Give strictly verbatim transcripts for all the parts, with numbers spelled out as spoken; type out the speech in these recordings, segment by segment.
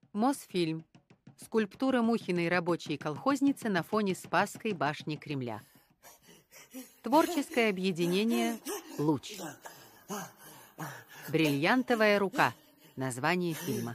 Мосфильм. Скульптура Мухиной рабочей колхозницы на фоне Спасской башни Кремля. Творческое объединение «Луч». «Бриллиантовая рука» — название фильма.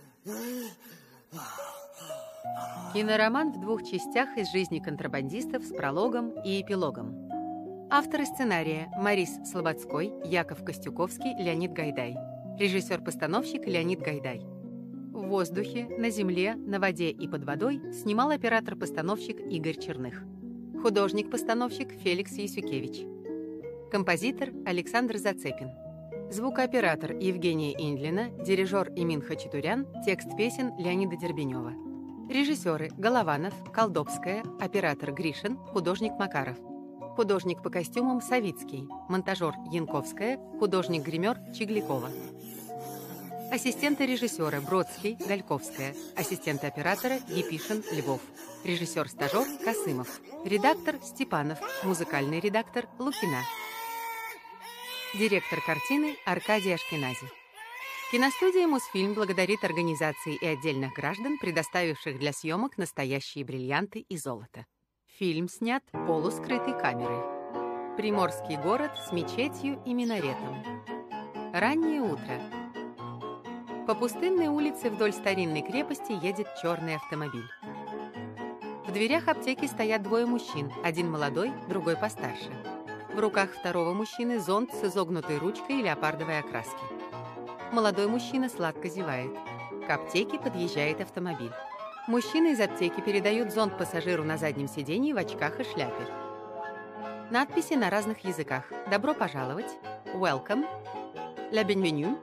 Кинороман в двух частях из жизни контрабандистов с прологом и эпилогом. Авторы сценария Марис Слободской, Яков Костюковский, Леонид Гайдай. Режиссер-постановщик Леонид Гайдай. В воздухе, на земле, на воде и под водой снимал оператор-постановщик Игорь Черных. Художник-постановщик Феликс Ясюкевич. Композитор Александр Зацепин. Звукооператор Евгения Индлина, дирижер Имин Хачатурян, текст песен Леонида Дербенева. Режиссеры Голованов, Колдобская, оператор Гришин, художник Макаров. Художник по костюмам Савицкий, монтажер Янковская, художник-гример Чиглякова. Ассистенты режиссера Бродский, Гальковская, ассистент оператора Епишин, Львов, режиссер-стажер Косымов, редактор Степанов, музыкальный редактор Лукина. Директор картины Аркадий Ашкенази. Киностудия «Мосфильм» благодарит организации и отдельных граждан, предоставивших для съемок настоящие бриллианты и золото. Фильм снят полускрытой камерой. Приморский город с мечетью и минаретом. Раннее утро. По пустынной улице вдоль старинной крепости едет черный автомобиль. В дверях аптеки стоят двое мужчин, один молодой, другой постарше. В руках второго мужчины зонт с изогнутой ручкой и леопардовой окраски. Молодой мужчина сладко зевает. К аптеке подъезжает автомобиль. Мужчины из аптеки передают зонт пассажиру на заднем сиденье в очках и шляпе. Надписи на разных языках. «Добро пожаловать», «Welcome», «La bienvenue»,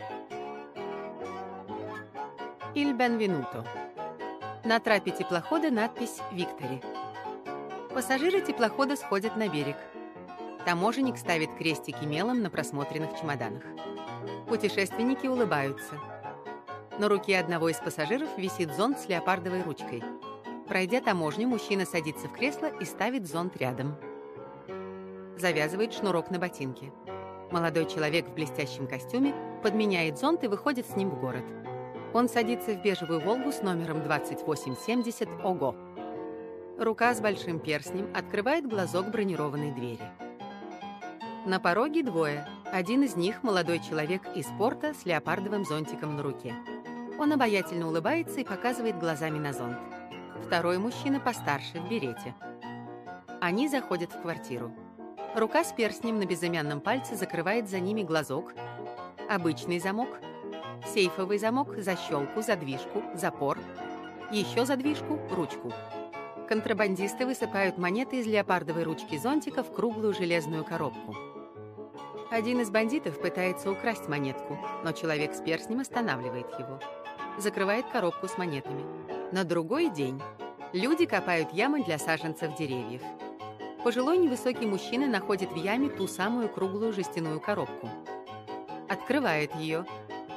«Il benvenuto». На трапе теплохода надпись «Виктори». Пассажиры теплохода сходят на берег. Таможенник ставит крестики мелом на просмотренных чемоданах. Путешественники улыбаются. На руке одного из пассажиров висит зонт с леопардовой ручкой. Пройдя таможню, мужчина садится в кресло и ставит зонт рядом. Завязывает шнурок на ботинке. Молодой человек в блестящем костюме подменяет зонт и выходит с ним в город. Он садится в бежевую «Волгу» с номером двадцать восемь семьдесят «Ого». Рука с большим перстнем открывает глазок бронированной двери. На пороге двое. Один из них — молодой человек из порта с леопардовым зонтиком на руке. Он обаятельно улыбается и показывает глазами на зонт. Второй мужчина постарше, в берете. Они заходят в квартиру. Рука с перстнем на безымянном пальце закрывает за ними глазок, обычный замок, сейфовый замок, защелку, задвижку, запор, еще задвижку, ручку. Контрабандисты высыпают монеты из леопардовой ручки зонтика в круглую железную коробку. Один из бандитов пытается украсть монетку, но человек с перстнем останавливает его. Закрывает коробку с монетами. На другой день люди копают ямы для саженцев деревьев. Пожилой невысокий мужчина находит в яме ту самую круглую жестяную коробку. Открывает ее.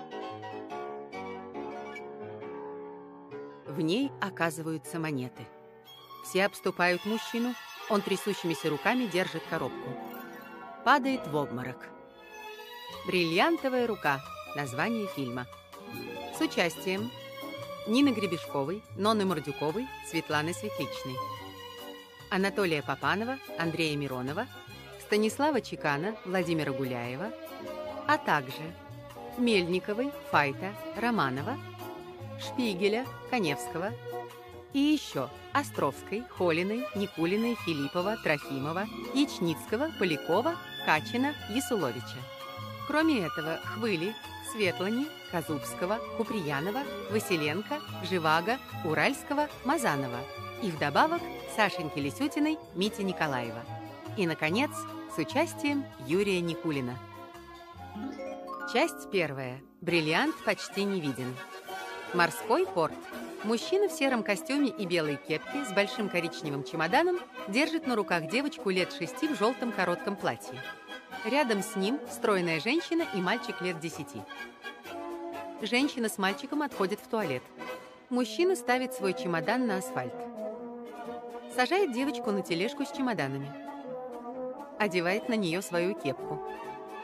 В ней оказываются монеты. Все обступают мужчину, он трясущимися руками держит коробку. Падает в обморок. «Бриллиантовая рука» — название фильма. С участием Нины Гребешковой, Нонны Мордюковой, Светланы Светличной, Анатолия Попанова, Андрея Миронова, Станислава Чекана, Владимира Гуляева, а также Мельниковой, Файта, Романова, Шпигеля, Коневского и еще Островской, Холиной, Никулиной, Филиппова, Трофимова, Ячницкого, Полякова, Качина, Ясуловича. Кроме этого, Хвыли, Светлани, Казубского, Куприянова, Василенко, Живаго, Уральского, Мазанова. И вдобавок Сашеньки Лисютиной, Мити Николаева. И, наконец, с участием Юрия Никулина. Часть первая. Бриллиант почти не виден. Морской порт. Мужчина в сером костюме и белой кепке с большим коричневым чемоданом держит на руках девочку лет шести в желтом коротком платье. Рядом с ним стройная женщина и мальчик лет десяти. Женщина с мальчиком отходят в туалет. Мужчина ставит свой чемодан на асфальт. Сажает девочку на тележку с чемоданами. Одевает на нее свою кепку.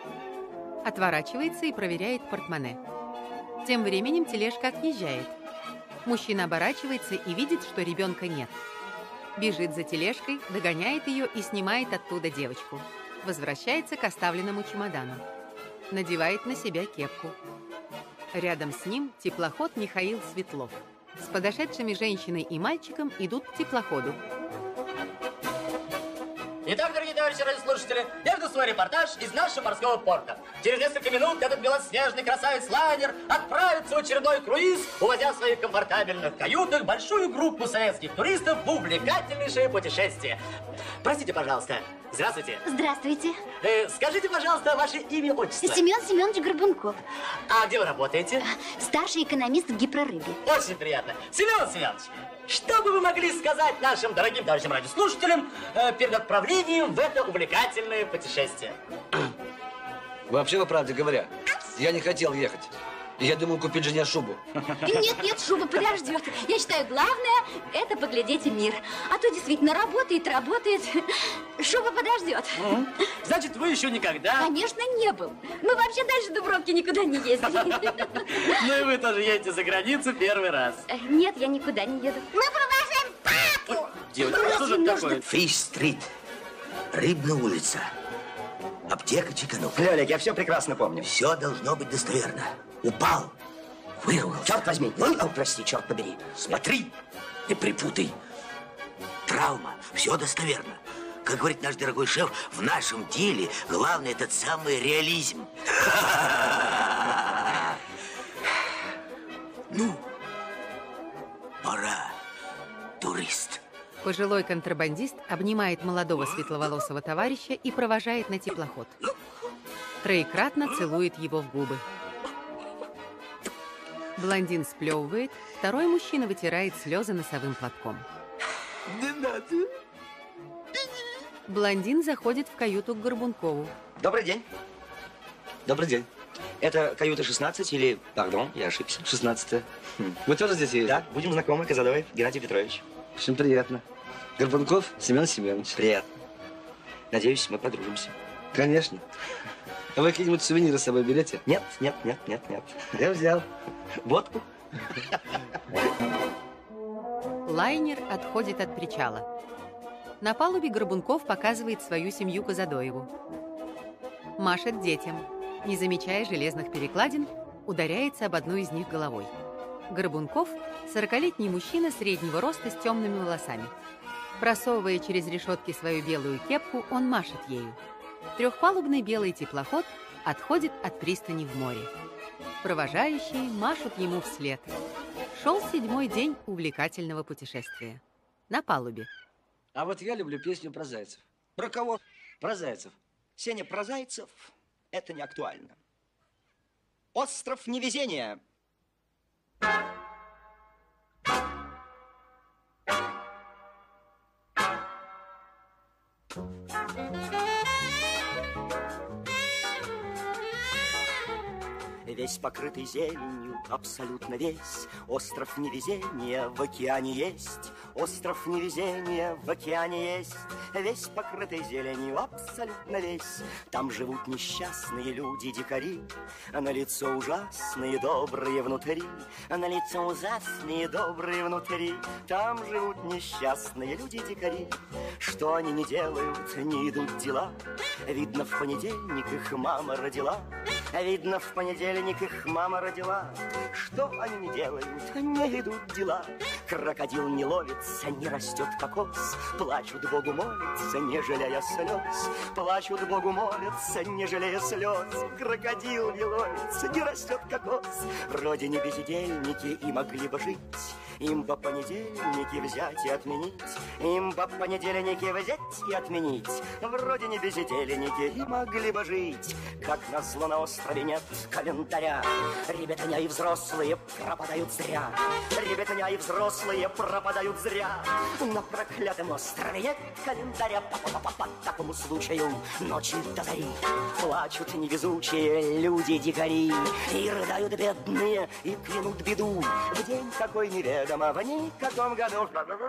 Отворачивается и проверяет портмоне. Тем временем тележка отъезжает. Мужчина оборачивается и видит, что ребенка нет. Бежит за тележкой, догоняет ее и снимает оттуда девочку. Возвращается к оставленному чемодану. Надевает на себя кепку. Рядом с ним теплоход Михаил Светлов. С подошедшими женщиной и мальчиком идут к теплоходу. Итак, дорогие товарищи радиослушатели, я веду свой репортаж из нашего морского порта. Через несколько минут этот белоснежный красавец-лайнер отправится в очередной круиз, увозя в своих комфортабельных каютах большую группу советских туристов в увлекательнейшее путешествие. Простите, пожалуйста. Здравствуйте. Здравствуйте. Э, скажите, пожалуйста, ваше имя, отчество. Семен Семенович Горбунков. А где вы работаете? Старший экономист в Гипрорыбе. Очень приятно. Семен Семенович, что бы вы могли сказать нашим дорогим товарищам радиослушателям э, перед отправлением в это увлекательное путешествие? Вообще, по правде говоря, я не хотел ехать. Я думал купить жене шубу. Нет, нет, шуба подождет. Я считаю, главное – это поглядеть в мир. А то действительно работает, работает. Шуба подождет. Угу. Значит, вы еще никогда… Конечно, не был. Мы вообще дальше Дубровки никуда не ездили. Ну и вы тоже едете за границу первый раз. Нет, я никуда не еду. Мы провожаем папу. Девочка, что же это такое? Фиш-стрит. Рыбная улица. Аптека Чеканук. Лёлик, я все прекрасно помню. Все должно быть достоверно. Упал, вырвался. Черт возьми, ну, прости, черт побери. Смотри, не припутай. Травма, все достоверно. Как говорит наш дорогой шеф, в нашем деле главное этот самый реализм. Ну, пора, турист. Пожилой контрабандист обнимает молодого светловолосого товарища и провожает на теплоход. Троекратно целует его в губы. Блондин сплевывает, второй мужчина вытирает слезы носовым платком. Блондин заходит в каюту к Горбункову. Добрый день. Добрый день. Это каюта шестнадцать или, пардон, я ошибся. шестнадцатая. Хм. Вы тоже здесь едете? Да, будем знакомы, Казадоев Геннадий Петрович. Очень приятно. Горбунков Семен Семенович. Приятно. Надеюсь, мы подружимся. Конечно. А вы какие-нибудь сувениры с собой берете? Нет, нет, нет, нет, нет. Я взял. Водку. Лайнер отходит от причала. На палубе Горбунков показывает свою семью Казадоеву. Машет детям. Не замечая железных перекладин, ударяется об одну из них головой. Горбунков – сорокалетний мужчина среднего роста с темными волосами. Просовывая через решетки свою белую кепку, он машет ею. Трехпалубный белый теплоход отходит от пристани в море. Провожающие машут ему вслед. Шел седьмой день увлекательного путешествия. На палубе. А вот я люблю песню про зайцев. Про кого? Про зайцев. Сеня, про зайцев это не актуально. Остров невезения. Весь покрытый зеленью, абсолютно весь. Остров невезения в океане есть. Остров невезения в океане есть. Весь покрытый зеленью, абсолютно весь. Там живут несчастные люди-дикари, а на лицо ужасные, добрые внутри. А на лицо ужасные, добрые внутри. Там живут несчастные люди-дикари. Что они не делают, не идут дела. Видно, в понедельник их мама родила. Видно, в понедельник их мама родила. Что они не делают, не идут дела. Крокодил не ловится, не растет кокос. Плачут Богу, молятся, не жалея слез. Плачут Богу, молятся, не жалея слез. Крокодил не ловится, не растет кокос. Вроде не бездельники и могли бы жить. Им бы понедельники взять и отменить. Им бы понедельники взять и отменить. Вроде не бездельники и могли бы жить. Как назло на острове нет календаря. Ребятня и взрослые пропадают зря. Ребятня и взрослые пропадают зря. На проклятом острове нет календаря. По такому случаю ночи до зари плачут невезучие люди-дикари. И рыдают бедные, и клянут беду. В день какой неведомо, в никаком году.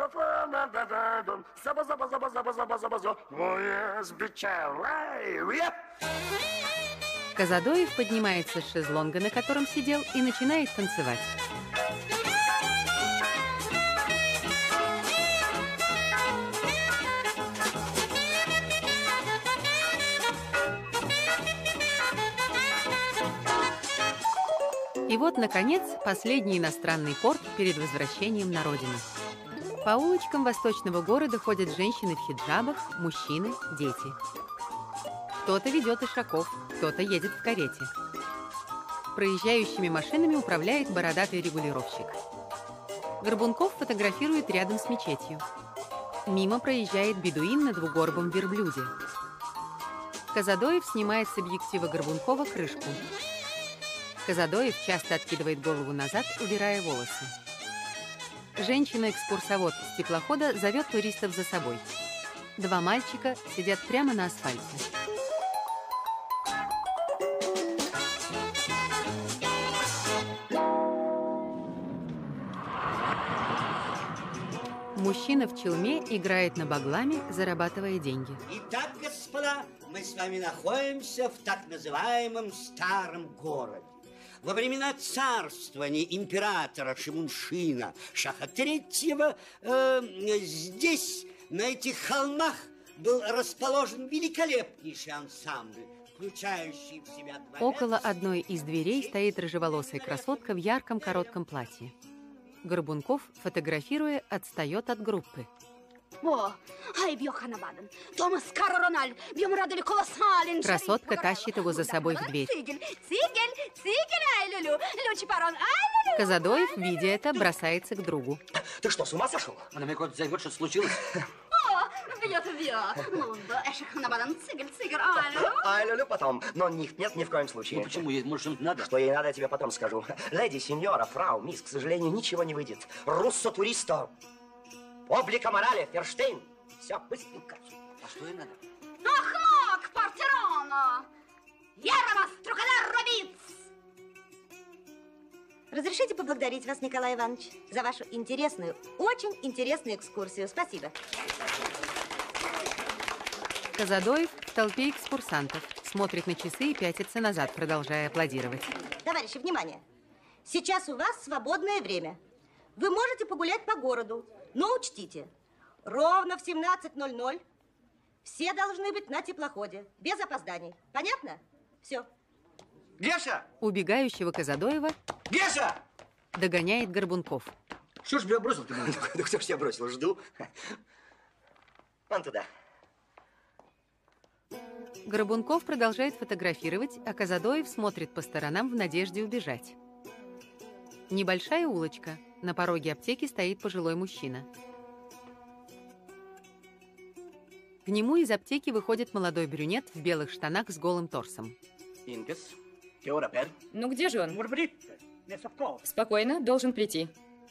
Казадоев поднимается с шезлонга, на котором сидел, и начинает танцевать. И вот, наконец, последний иностранный порт перед возвращением на родину. По улочкам восточного города ходят женщины в хиджабах, мужчины, дети. Кто-то ведет ишаков, кто-то едет в карете. Проезжающими машинами управляет бородатый регулировщик. Горбунков фотографирует рядом с мечетью. Мимо проезжает бедуин на двугорбом верблюде. Казадоев снимает с объектива Горбункова крышку. Казадоев часто откидывает голову назад, убирая волосы. Женщина-экскурсовод с теплохода зовет туристов за собой. Два мальчика сидят прямо на асфальте. Мужчина в челме играет на багламе, зарабатывая деньги. Итак, господа, мы с вами находимся в так называемом старом городе. Во времена царствования императора Шимуншина Шаха Третьего э, здесь, на этих холмах, был расположен великолепнейший ансамбль, включающий в себя... Около одной из дверей стоит рыжеволосая красотка в ярком коротком платье. Горбунков, фотографируя, отстает от группы. Красотка тащит его за собой в дверь. Казадоев, видя это, бросается к другу. Ты что, с ума сошел? Она мне куда-то зовет, что случилось? Ай-лю-лю потом, но них нет ни в коем случае. Ну почему? Ей, может, что-нибудь надо? Что ей надо, я тебе потом скажу. Леди, сеньора, фрау, мисс, к сожалению, ничего не выйдет. Руссо туристо, облика морали, Ферштейн. Все, быстренько. А что ей надо? Ахмак, партерона! Яромас, трукадар, робиц! Разрешите поблагодарить вас, Николай Иванович, за вашу интересную, очень интересную экскурсию. Спасибо. Казадоев в толпе экскурсантов смотрит на часы и пятится назад, продолжая аплодировать. Товарищи, внимание! Сейчас у вас свободное время. Вы можете погулять по городу, но учтите, ровно в семнадцать ноль ноль все должны быть на теплоходе, без опозданий. Понятно? Все. Геша! Убегающего Казадоева Геша! догоняет Горбунков. Что ж меня бросил ты? Ну кто ж тебя бросил? Жду. Вон туда. Горбунков продолжает фотографировать, а Казадоев смотрит по сторонам в надежде убежать. Небольшая улочка. На пороге аптеки стоит пожилой мужчина. К нему из аптеки выходит молодой брюнет в белых штанах с голым торсом. Ну где же он? Спокойно, должен прийти.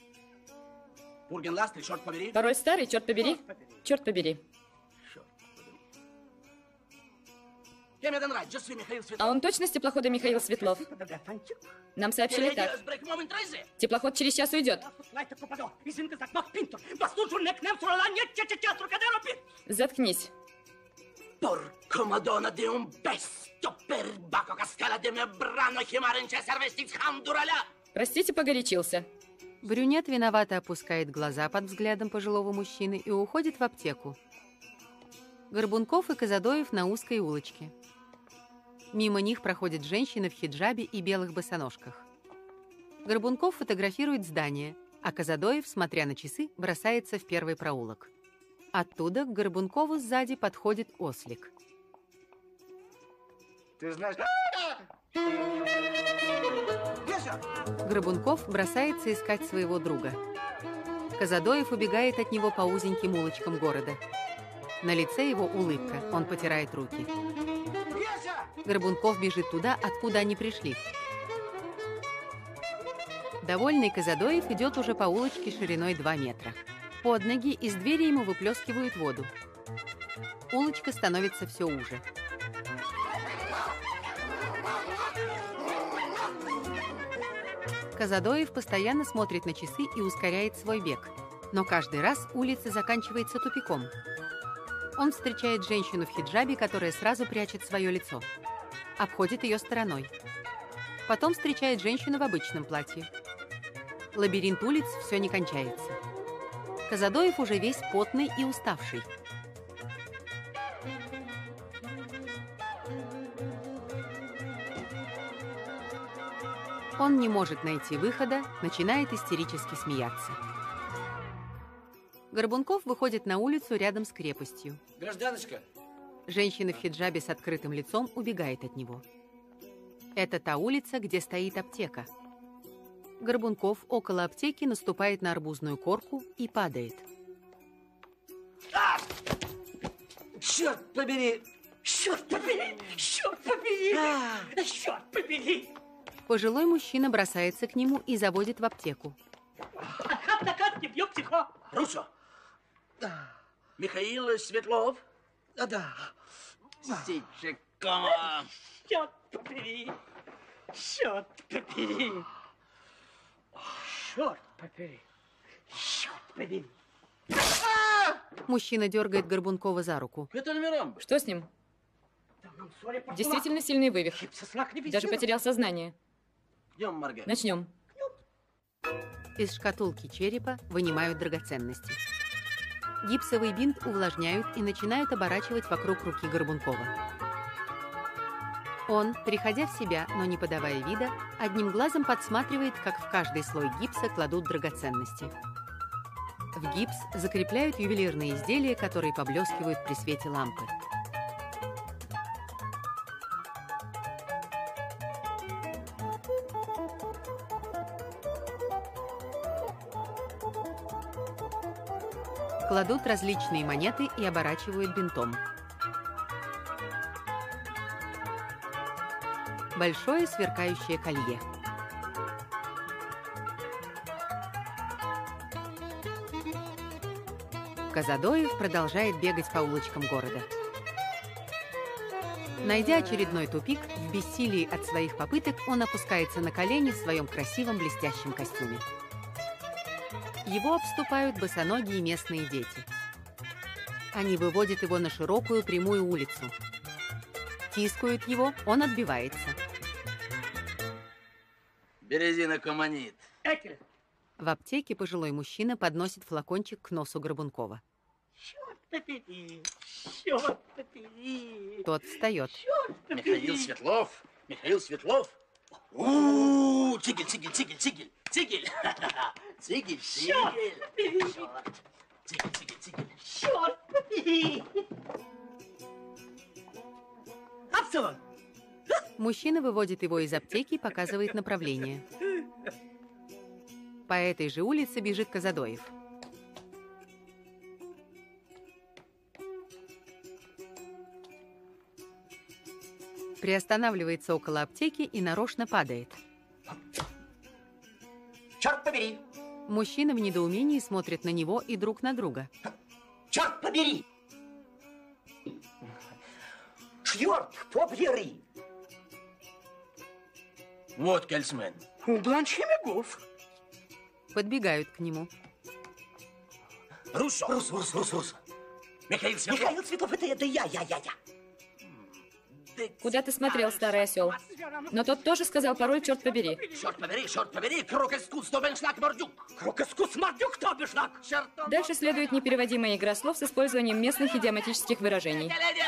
Пароль старый, черт побери. Черт побери. А он точно с теплохода Михаил Светлов? Нам сообщили так. Теплоход через час уйдет. Заткнись. Простите, погорячился. Брюнет виновато опускает глаза под взглядом пожилого мужчины и уходит в аптеку. Горбунков и Казадоев на узкой улочке. Мимо них проходит женщина в хиджабе и белых босоножках. Горбунков фотографирует здание, а Казадоев, смотря на часы, бросается в первый проулок. Оттуда к Горбункову сзади подходит ослик. Ты знаешь... Горбунков бросается искать своего друга. Казадоев убегает от него по узеньким улочкам города. На лице его улыбка, он потирает руки. Горбунков бежит туда, откуда они пришли. Довольный Казадоев идет уже по улочке шириной два метра. Под ноги из двери ему выплескивают воду. Улочка становится все уже. Казадоев постоянно смотрит на часы и ускоряет свой бег. Но каждый раз улица заканчивается тупиком. Он встречает женщину в хиджабе, которая сразу прячет свое лицо. Обходит ее стороной. Потом встречает женщину в обычном платье. Лабиринт улиц все не кончается. Казадоев уже весь потный и уставший. Он не может найти выхода, начинает истерически смеяться. Горбунков выходит на улицу рядом с крепостью. Гражданочка! Женщина в хиджабе с открытым лицом убегает от него. Это та улица, где стоит аптека. Горбунков около аптеки наступает на арбузную корку и падает. А! Черт побери! Черт побери! Черт побери! А! Черт побери! Пожилой мужчина бросается к нему и заводит в аптеку. Руссо! Михаил Светлов? Да, да. Сидчикова! Черт побери! Черт побери! Черт побери! Черт побери! Мужчина дергает Горбункова за руку. Что с ним? Действительно сильный вывих. Даже потерял сознание. Начнем. Из шкатулки черепа вынимают драгоценности. Гипсовый бинт увлажняют и начинают оборачивать вокруг руки Горбункова. Он, приходя в себя, но не подавая вида, одним глазом подсматривает, как в каждый слой гипса кладут драгоценности. В гипс закрепляют ювелирные изделия, которые поблескивают при свете лампы. Кладут различные монеты и оборачивают бинтом. Большое сверкающее колье. Казадоев продолжает бегать по улочкам города. Найдя очередной тупик, в бессилии от своих попыток он опускается на колени в своем красивом блестящем костюме. Его обступают босоногие местные дети. Они выводят его на широкую прямую улицу. Тискают его, он отбивается. Березина команит. В аптеке пожилой мужчина подносит флакончик к носу Горбункова. Черт побери! Черт побери! Тот встает. Михаил Светлов! Михаил Светлов! У-у-у! Цигель, цигель, цигель, цигель! Цигель! Цигель, цигель! Цигель, цигель, цигель! Черт побери! Абсолют! Мужчина выводит его из аптеки и показывает направление. По этой же улице бежит Казадоев. Приостанавливается около аптеки и нарочно падает. Черт побери! Мужчина в недоумении смотрит на него и друг на друга. Черт побери! Черт побери! Вот кальсмен. Бланшемегов. Подбегают к нему. Руссо! Руссо, Руссо, Руссо, Руссо. Михаил Светлов! Михаил Светлов, это, это я, я, я, я. Куда ты смотрел, старый осел? Но тот тоже сказал пароль «Черт побери». Черт побери, черт побери, крокескус, добеншлаг, мордюк. Крокескус, мордюк, добеншлаг. Дальше следует непереводимая игра слов с использованием местных идиоматических выражений.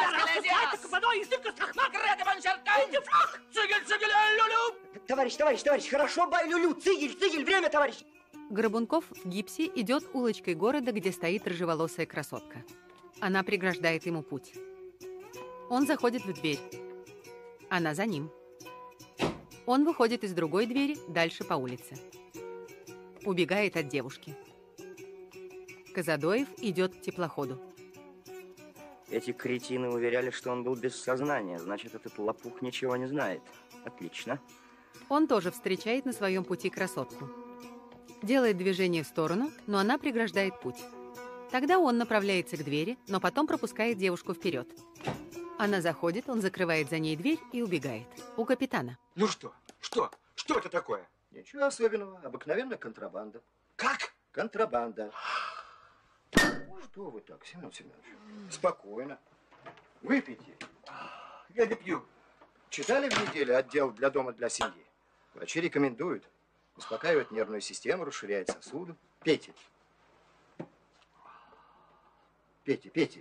Товарищ, товарищ, товарищ, хорошо, бай-люлю, цигель, цигель, время, товарищ. Горбунков в гипсе идет улочкой города, где стоит рыжеволосая красотка. Она преграждает ему путь. Он заходит в дверь. Она за ним. Он выходит из другой двери, дальше по улице. Убегает от девушки. Казадоев идет к теплоходу. Эти кретины уверяли, что он был без сознания. Значит, этот лопух ничего не знает. Отлично. Он тоже встречает на своем пути красотку. Делает движение в сторону, но она преграждает путь. Тогда он направляется к двери, но потом пропускает девушку вперед. Она заходит, он закрывает за ней дверь и убегает. У капитана. Ну что? Что? Что это такое? Ничего особенного. Обыкновенная контрабанда. Как? Контрабанда. Что вы так, Семен Семенович? Спокойно. Выпейте. Я не пью. Читали в неделю отдел для дома для семьи? Врачи рекомендуют. Успокаивает нервную систему, расширяет сосуды. Пейте. Пейте, пейте.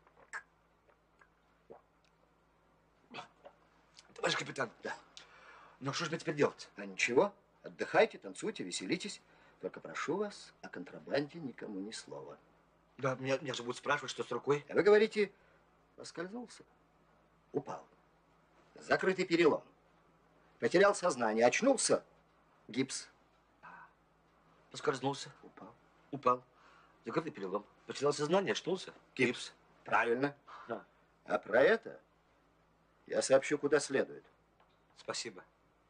Товарищ капитан, да. Ну, что же мне теперь делать? А ничего. Отдыхайте, танцуйте, веселитесь. Только прошу вас, о контрабанде никому ни слова. Да, меня, меня же будут спрашивать, что с рукой. А вы говорите, поскользнулся, упал. Закрытый перелом. Потерял сознание, очнулся, гипс. Поскользнулся. Упал. Упал. Закрытый перелом. Потерял сознание, очнулся. Гипс. Правильно. Да. А про это я сообщу куда следует. Спасибо.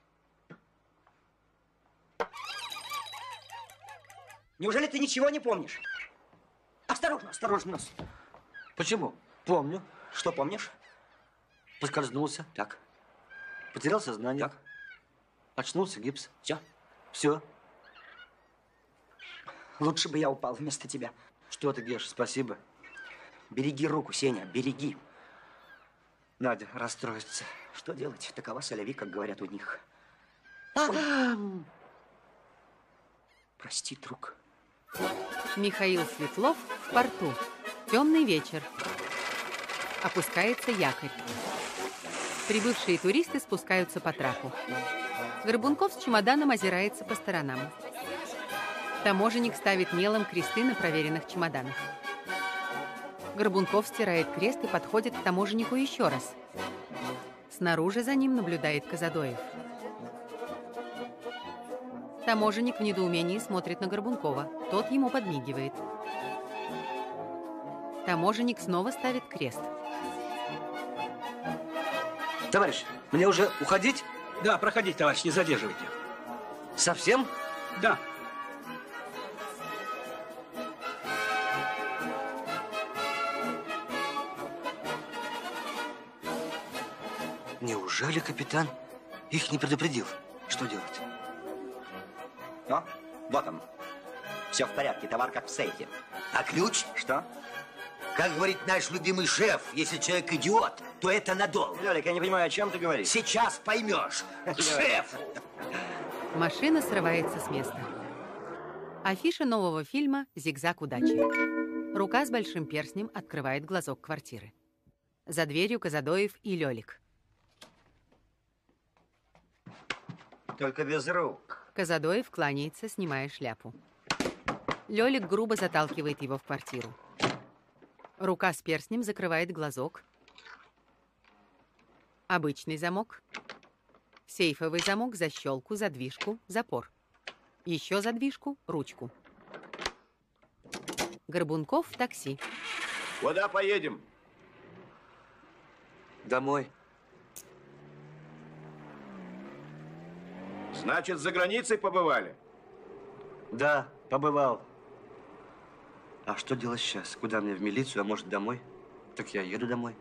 Неужели ты ничего не помнишь? Осторожно, осторожно. Почему? Помню. Что помнишь? Поскользнулся. Так. Потерял сознание. Так. Очнулся, гипс. Все? Все. Лучше бы я упал вместо тебя. Что ты, Геш, спасибо. Береги руку, Сеня, береги. Надя расстроится. Что делать? Такова соляви, как говорят у них. Прости, друг. Михаил Светлов в порту. Темный вечер. Опускается якорь. Прибывшие туристы спускаются по трапу. Горбунков с чемоданом озирается по сторонам. Таможенник ставит мелом кресты на проверенных чемоданах. Горбунков стирает крест и подходит к таможеннику еще раз. Снаружи за ним наблюдает Казадоев. Таможенник в недоумении смотрит на Горбункова. Тот ему подмигивает. Таможенник снова ставит крест. Товарищ, мне уже уходить? Да, проходите, товарищ, не задерживайте. Совсем? Да. Неужели капитан их не предупредил? Что делать? О, вот он. Все в порядке, товар как в сейфе. А ключ? Что? Как говорит наш любимый шеф, если человек идиот, то это надолго. Лёлик, я не понимаю, о чем ты говоришь. Сейчас поймешь. Шеф! Машина срывается с места. Афиша нового фильма «Зигзаг удачи». Рука с большим перстнем открывает глазок квартиры. За дверью Казадоев и Лёлик. Только без рук. Казадоев кланяется, снимая шляпу. Лёлик грубо заталкивает его в квартиру. Рука с перстнем закрывает глазок. Обычный замок. Сейфовый замок, защелку, задвижку, запор. Еще задвижку, ручку. Горбунков в такси. Куда поедем? Домой. Значит, за границей побывали? Да, побывал. А что делать сейчас? Куда мне, в милицию, а может домой? Так я еду домой.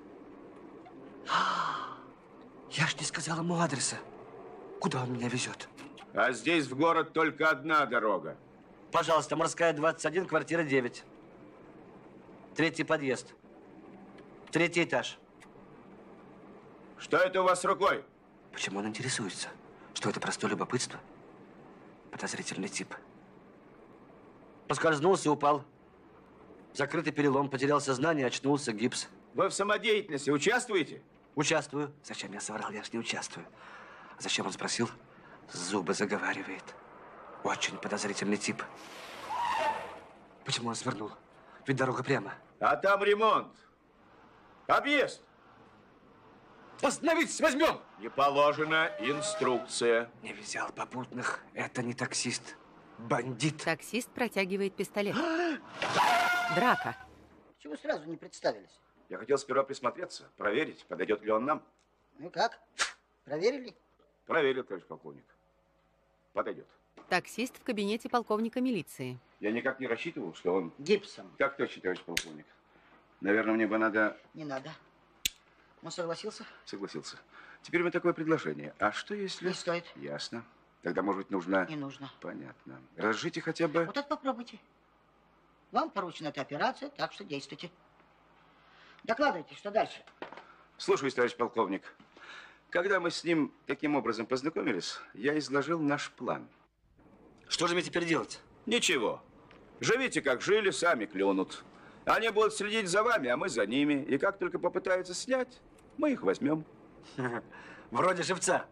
Я ж не сказал ему адреса. Куда он меня везет? А здесь в город только одна дорога. Пожалуйста, Морская, двадцать один, квартира девять. Третий подъезд. Третий этаж. Что это у вас с рукой? Почему он интересуется? Что это простое любопытство? Подозрительный тип. Поскользнулся, упал. Закрытый перелом, потерял сознание, очнулся, гипс. Вы в самодеятельности участвуете? Участвую. Зачем я соврал? Я ж не участвую. Зачем он спросил? Зубы заговаривает. Очень подозрительный тип. Почему он свернул? Ведь дорога прямо. А там ремонт. Объезд. Остановитесь, возьмем! Не положена инструкция. Не взял попутных. Это не таксист. Бандит. Таксист протягивает пистолет. Драка. Чего сразу не представились? Я хотел сперва присмотреться, проверить, подойдет ли он нам. Ну как? Проверили? Проверил, товарищ полковник. Подойдет. Таксист в кабинете полковника милиции. Я никак не рассчитывал, что он... Гипсом. Так точно, товарищ полковник. Наверное, мне бы надо... Не надо. Он согласился? Согласился. Теперь у меня такое предложение. А что если... Не стоит. Ясно. Тогда, может быть, нужно... Не нужно. Понятно. Разжите хотя бы... Вот это попробуйте. Вам поручена эта операция, так что действуйте. Докладывайте, что дальше? Слушаюсь, товарищ полковник. Когда мы с ним таким образом познакомились, я изложил наш план. Что же мне теперь делать? Ничего. Живите, как жили, сами клюнут. Они будут следить за вами, а мы за ними. И как только попытаются снять, мы их возьмем. Вроде живца.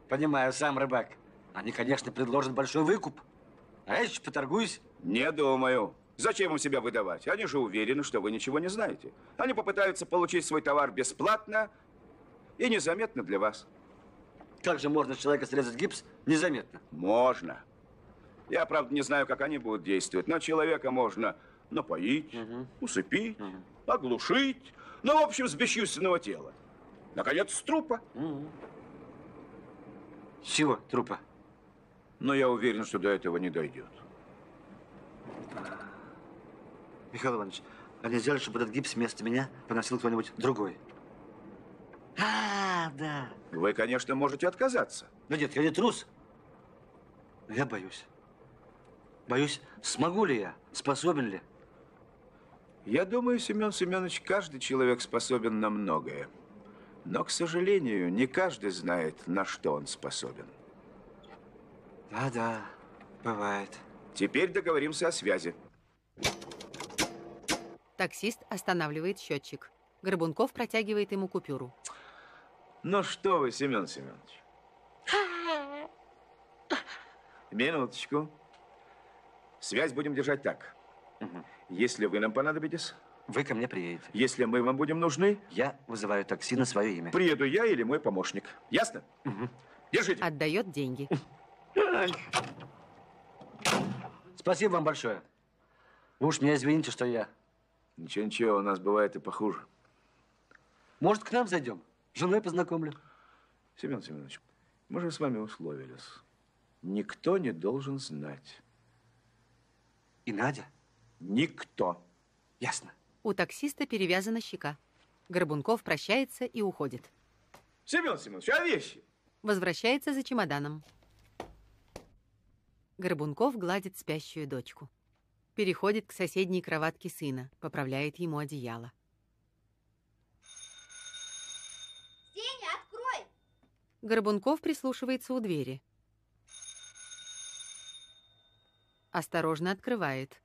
Понимаю, сам рыбак. Они, конечно, предложат большой выкуп. А я еще поторгуюсь. Не думаю. Зачем им себя выдавать? Они же уверены, что вы ничего не знаете. Они попытаются получить свой товар бесплатно и незаметно для вас. Как же можно с человека срезать гипс незаметно? Можно. Я, правда, не знаю, как они будут действовать, но человека можно напоить, угу. усыпить, угу. оглушить. Ну, в общем, с бесчувственного тела. Наконец, с трупа. Угу. С чего трупа? Но я уверен, что до этого не дойдет. Михаил Иванович, а нельзя ли, чтобы этот гипс вместо меня поносил кто-нибудь другой? А, да. Вы, конечно, можете отказаться. Да нет, я не трус. Но я боюсь. Боюсь, смогу ли я, способен ли? Я думаю, Семен Семенович, каждый человек способен на многое. Но, к сожалению, не каждый знает, на что он способен. Да-да, бывает. Теперь договоримся о связи. Таксист останавливает счетчик. Горбунков протягивает ему купюру. Ну что вы, Семен Семенович. Минуточку. Связь будем держать так. Угу. Если вы нам понадобитесь... Вы ко мне приедете. Если мы вам будем нужны... Я вызываю такси на свое имя. Приеду я или мой помощник. Ясно? Угу. Держите. Отдает деньги. Спасибо вам большое. Вы уж меня извините, что я... Ничего, ничего, у нас бывает и похуже. Может, к нам зайдем? С женой познакомлю. Семен Семенович, мы же с вами условились. Никто не должен знать. И Надя? Никто. Ясно. У таксиста перевязана щека. Горбунков прощается и уходит. Семен Семенович, а вещи? Возвращается за чемоданом. Горбунков гладит спящую дочку. Переходит к соседней кроватке сына, поправляет ему одеяло. Сеня, открой! Горбунков прислушивается у двери. Осторожно открывает.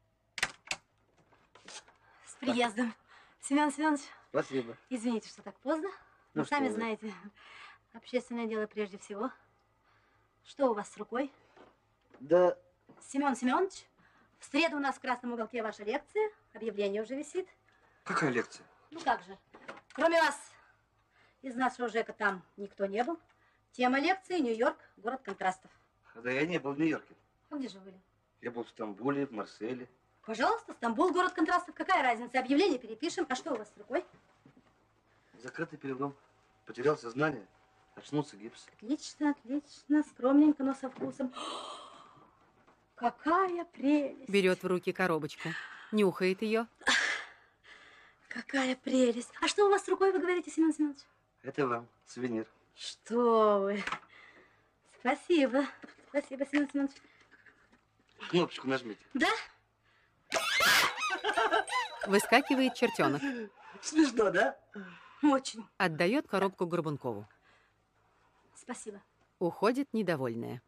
С приездом. Семен Семенович. Спасибо. Извините, что так поздно. Ну, Вы сами вы. знаете, общественное дело прежде всего. Что у вас с рукой? Да. Семен Семенович, в среду у нас в красном уголке ваша лекция. Объявление уже висит. Какая лекция? Ну как же. Кроме вас, из нашего ЖЭКа там никто не был. Тема лекции Нью-Йорк, город контрастов. Да я не был в Нью-Йорке. А где же вы были? Я был в Стамбуле, в Марселе. Пожалуйста, Стамбул, город контрастов. Какая разница? Объявление перепишем. А что у вас с рукой? Закрытый перелом. Потерял сознание. Очнулся гипс. Отлично, отлично. Скромненько, но со вкусом. Какая прелесть. Берет в руки коробочку. Нюхает ее. Какая прелесть. А что у вас с рукой, вы говорите, Семен Семенович? Это вам сувенир. Что вы. Спасибо. Спасибо, Семен Семенович. Кнопочку нажмите. Да? Выскакивает чертенок. Смешно, да? Очень. Отдает коробку Горбункову. Спасибо. Уходит недовольная.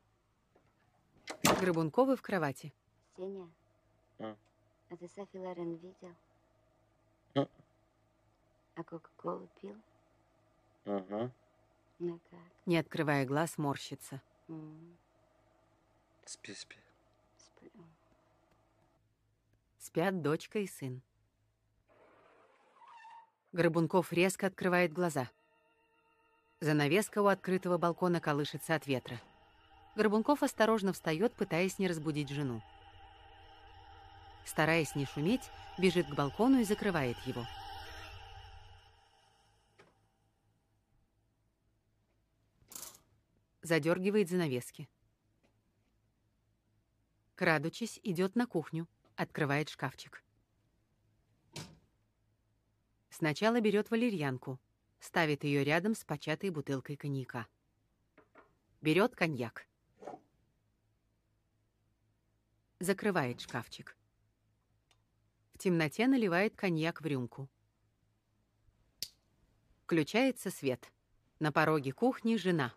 Горбунковы в кровати. Сеня, а, а ты Софи Лорен видел? а. А Кока-Колу пил? Ага. Ну как? Не открывая глаз, морщится. М-м. Спи, спи. Сплю. Спят дочка и сын. Горбунков резко открывает глаза. Занавеска у открытого балкона колышется от ветра. Горбунков осторожно встает, пытаясь не разбудить жену. Стараясь не шуметь, бежит к балкону и закрывает его. Задергивает занавески. Крадучись, идет на кухню, открывает шкафчик. Сначала берет валерьянку, ставит ее рядом с початой бутылкой коньяка. Берет коньяк. Закрывает шкафчик. В темноте наливает коньяк в рюмку. Включается свет. На пороге кухни жена.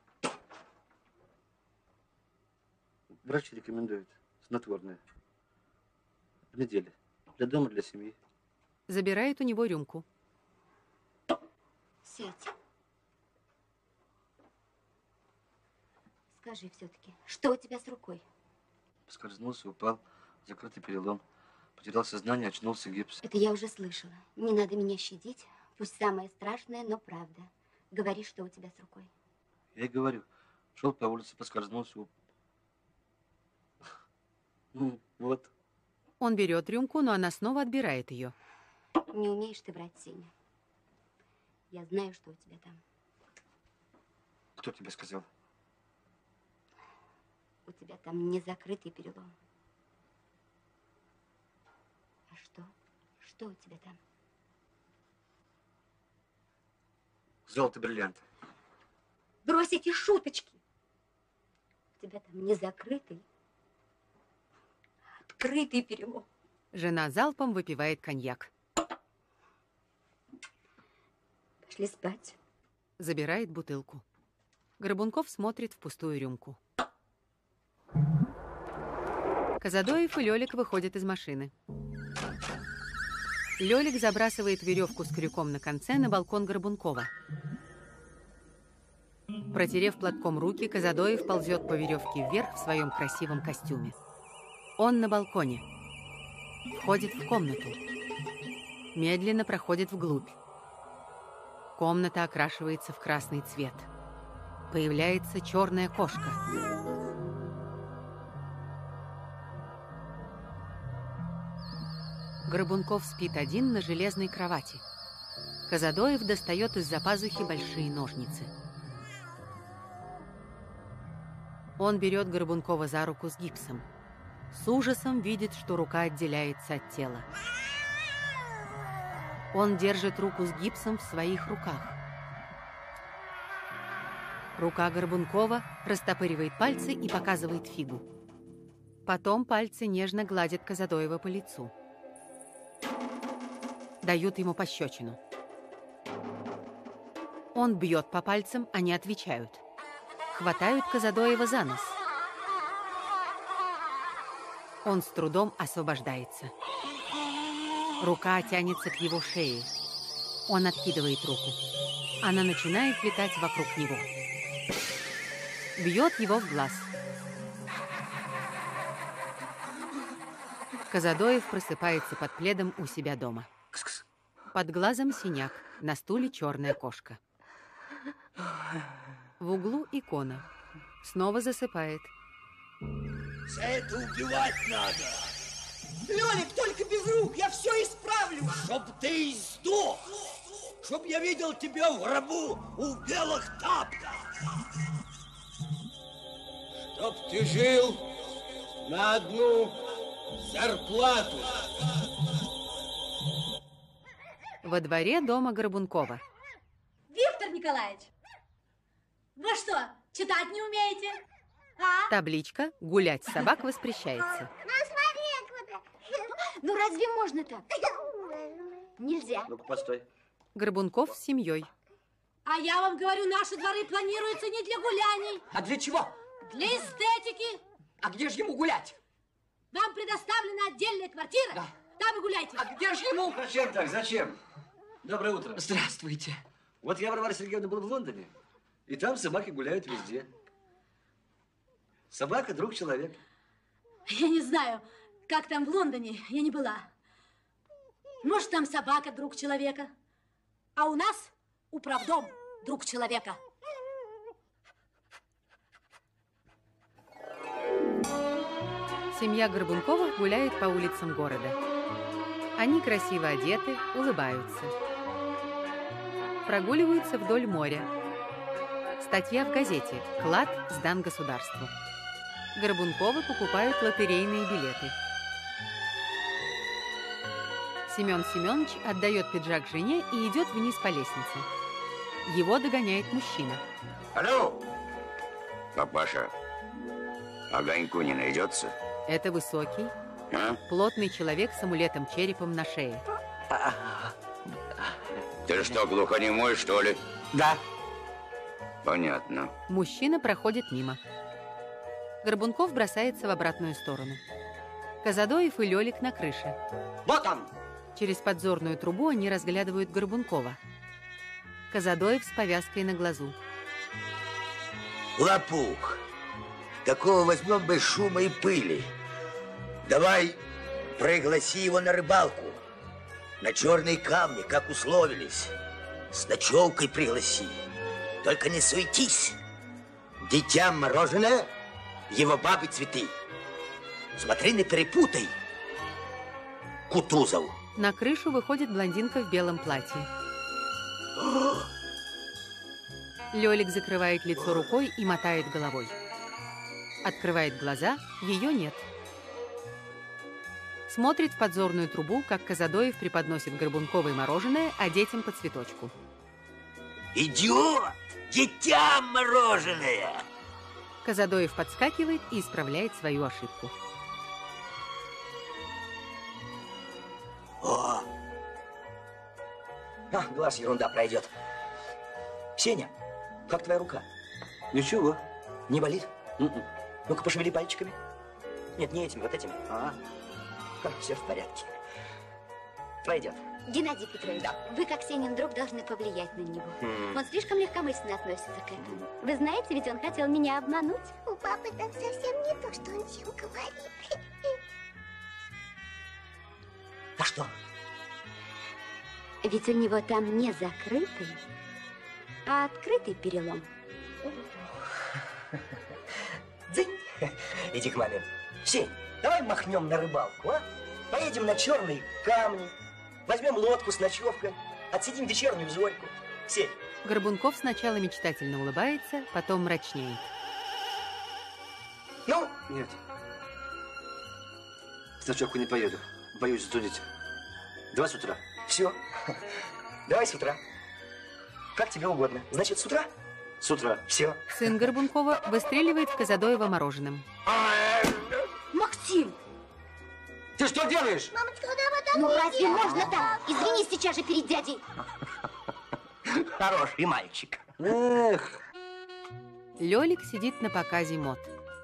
Врач рекомендует снотворное. В неделю. Для дома, для семьи. Забирает у него рюмку. Сядь. скажи все-таки, что у тебя с рукой? Поскользнулся, упал, закрытый перелом. Потерял сознание, очнулся, гипс. Это я уже слышала. Не надо меня щадить. Пусть самое страшное, но правда. Говори, что у тебя с рукой. Я и говорю. Шел по улице, поскользнулся, упал. Ну, вот. Он берет рюмку, но она снова отбирает ее. Не умеешь ты врать, Сеня. Я знаю, что у тебя там. Кто тебе сказал? У тебя там не закрытый перелом. А что? Что у тебя там? Золото, бриллианты. Брось эти шуточки. У тебя там не закрытый, а открытый перелом. Жена залпом выпивает коньяк. Пошли спать. Забирает бутылку. Горбунков смотрит в пустую рюмку. Казадоев и Лёлик выходят из машины. Лёлик забрасывает веревку с крюком на конце на балкон Горбункова. Протерев платком руки, Казадоев ползет по веревке вверх в своем красивом костюме. Он на балконе. Входит в комнату. Медленно проходит вглубь. Комната окрашивается в красный цвет. Появляется черная кошка. Горбунков спит один на железной кровати. Казадоев достает из-за пазухи большие ножницы. Он берет Горбункова за руку с гипсом. С ужасом видит, что рука отделяется от тела. Он держит руку с гипсом в своих руках. Рука Горбункова растопыривает пальцы и показывает фигу. Потом пальцы нежно гладят Казадоева по лицу. Дают ему пощечину. Он бьет по пальцам, они отвечают. Хватают Казадоева за нос. Он с трудом освобождается. Рука тянется к его шее. Он откидывает руку. Она начинает летать вокруг него. Бьет его в глаз. Казадоев просыпается под пледом у себя дома. Под глазом синяк, на стуле черная кошка. В углу икона. Снова засыпает. За это убивать надо. Лёлик, только без рук, я все исправлю. Чтоб ты сдох. Чтоб я видел тебя в гробу у белых тапков. Чтоб ты жил на одну зарплату. Во дворе дома Горбункова. Виктор Николаевич, вы что, читать не умеете? А? Табличка «Гулять собак воспрещается». Ну разве можно так? Нельзя. Ну-ка, постой. Горбунков с семьей. А я вам говорю, наши дворы планируются не для гуляний. А для чего? Для эстетики. А где же ему гулять? Вам предоставлена отдельная квартира. Да. Там и гуляйте. А где же ему? Зачем так? Зачем? Доброе утро. Здравствуйте. Вот я, Варвара Сергеевна, был в Лондоне, и там собаки гуляют везде. Собака – друг человека. Я не знаю, как там в Лондоне, я не была. Может, там собака – друг человека. А у нас управдом – друг человека. Семья Горбунковых гуляет по улицам города. Они красиво одеты, улыбаются. Прогуливаются вдоль моря. Статья в газете «Клад сдан государству». Горбунковы покупают лотерейные билеты. Семен Семенович отдает пиджак жене и идет вниз по лестнице. Его догоняет мужчина. Алло! Папаша, огоньку не найдется? Это высокий, а? плотный человек с амулетом-черепом на шее. Ты что, глухонемой, что ли? Да. Понятно. Мужчина проходит мимо. Горбунков бросается в обратную сторону. Казадоев и Лёлик на крыше. Вот он! Через подзорную трубу они разглядывают Горбункова. Казадоев с повязкой на глазу. Лопух, Такого возьмем без шума и пыли. Давай пригласи его на рыбалку. На черные камни, как условились. С ночевкой пригласи. Только не суетись. Детям мороженое, его бабы цветы. Смотри, не перепутай. Кутузов. На крышу выходит блондинка в белом платье. Лёлик закрывает лицо рукой и мотает головой. Открывает глаза, ее нет. Смотрит в подзорную трубу, как Казадоев преподносит Горбунковой мороженое, а детям по цветочку. Идиот! Детям мороженое! Казадоев подскакивает и исправляет свою ошибку. О! А, глаз, ерунда, пройдет. Сеня, как твоя рука? Ничего. Не болит? Mm-mm. Ну-ка, пошевели пальчиками. Нет, не этими, вот этими. А, все в порядке. Пройдет. Геннадий Петрович, да. Вы, как Сенин друг, должны повлиять на него. Хм. Он слишком легкомысленно относится к этому. Вы знаете, ведь он хотел меня обмануть. У папы так совсем не то, что он всем говорит. А что? Ведь у него там не закрытый, а открытый перелом. Дзынь. Иди к маме. Сень, давай махнем на рыбалку, а? Поедем на черные камни, возьмем лодку с ночевкой, отсидим вечернюю зорьку. Сень. Горбунков сначала мечтательно улыбается, потом мрачнеет. Ну? Нет. С ночевкой не поеду. Боюсь застудить. Давай с утра. Все. Давай с утра. Как тебе угодно. Значит, с утра? С утра. Все. Сын Горбункова выстреливает в Казадоева мороженым. Максим! Ты что делаешь? Мамочка, ну, ну разве можно так? Извини сейчас же перед дядей. Хороший мальчик. Эх. Лёлик сидит на показе мод.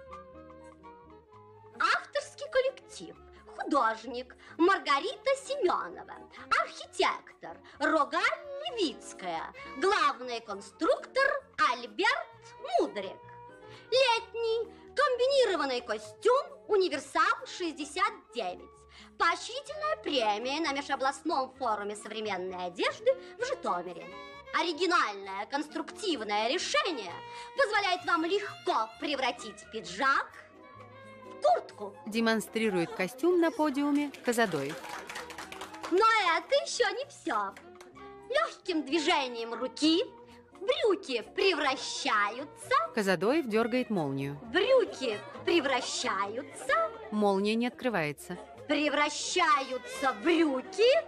Авторский коллектив. Художник Маргарита Семенова. Архитектор Рогаль Левицкая. Главный конструктор Альберт Мудрик. Летний комбинированный костюм «Универсал шестьдесят девять». Поощрительная премия на межобластном форуме современной одежды в Житомире. Оригинальное конструктивное решение позволяет вам легко превратить пиджак в куртку. Демонстрирует костюм на подиуме Казадоев. Но это еще не все. Легким движением руки брюки превращаются... Казадоев дергает молнию. Брюки превращаются... Молния не открывается. Превращаются брюки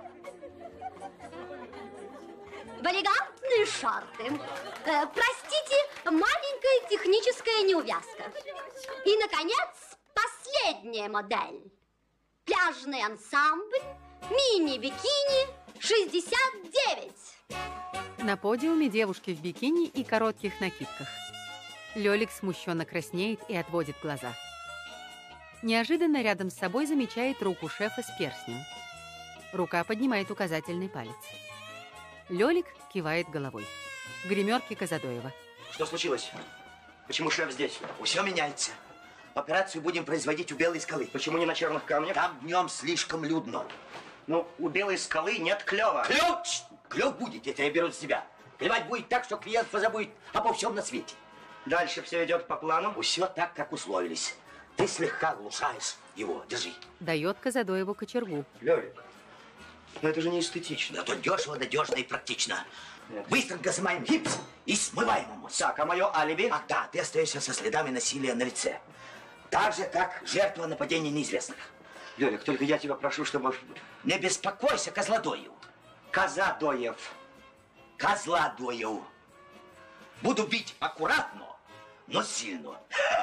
в элегантные шорты. Э, простите, маленькая техническая неувязка. И, наконец, последняя модель. Пляжный ансамбль, мини-бикини шестьдесят девять. На подиуме девушки в бикини и коротких накидках. Лёлик смущенно краснеет и отводит глаза. Неожиданно рядом с собой замечает руку шефа с перстнем. Рука поднимает указательный палец. Лёлик кивает головой. В гримерке Казадоева. Что случилось? Почему шеф здесь? Все меняется. Операцию будем производить у Белой скалы. Почему не на черных камнях? Там днем слишком людно. Ну, у Белой скалы нет клёва. Клёв? Клёв будет, это я беру на себя. Клевать будет так, что клиент позабудет обо всем на свете. Дальше все идет по плану? Все так, как условились. Ты слегка глушаешь его. Держи. Дает Казадоеву кочергу. Лёлик, но это же не эстетично. Это дешево, надежно и практично. Нет. Быстренько снимаем гипс и смываем ему. Так, а мое алиби? Ах да, ты остаешься со следами насилия на лице. Так же, как жертва нападения неизвестных. Лёлик, только я тебя прошу, чтобы... Не беспокойся, Козлодоев. Казадоев. Козлодоев. Буду бить аккуратно, но сильно.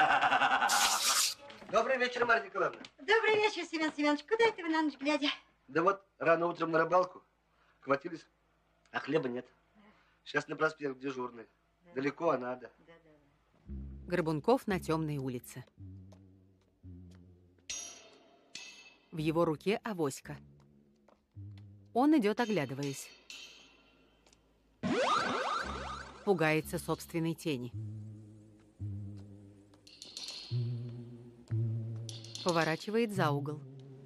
Добрый вечер, Марья Николаевна. Добрый вечер, Семен Семенович. Куда это вы на ночь глядя? Да вот рано утром на рыбалку хватились, а хлеба нет. Сейчас на проспект дежурный. Далеко, а надо. Горбунков на темной улице. В его руке авоська. Он идет, оглядываясь. Пугается собственной тени. Поворачивает за угол.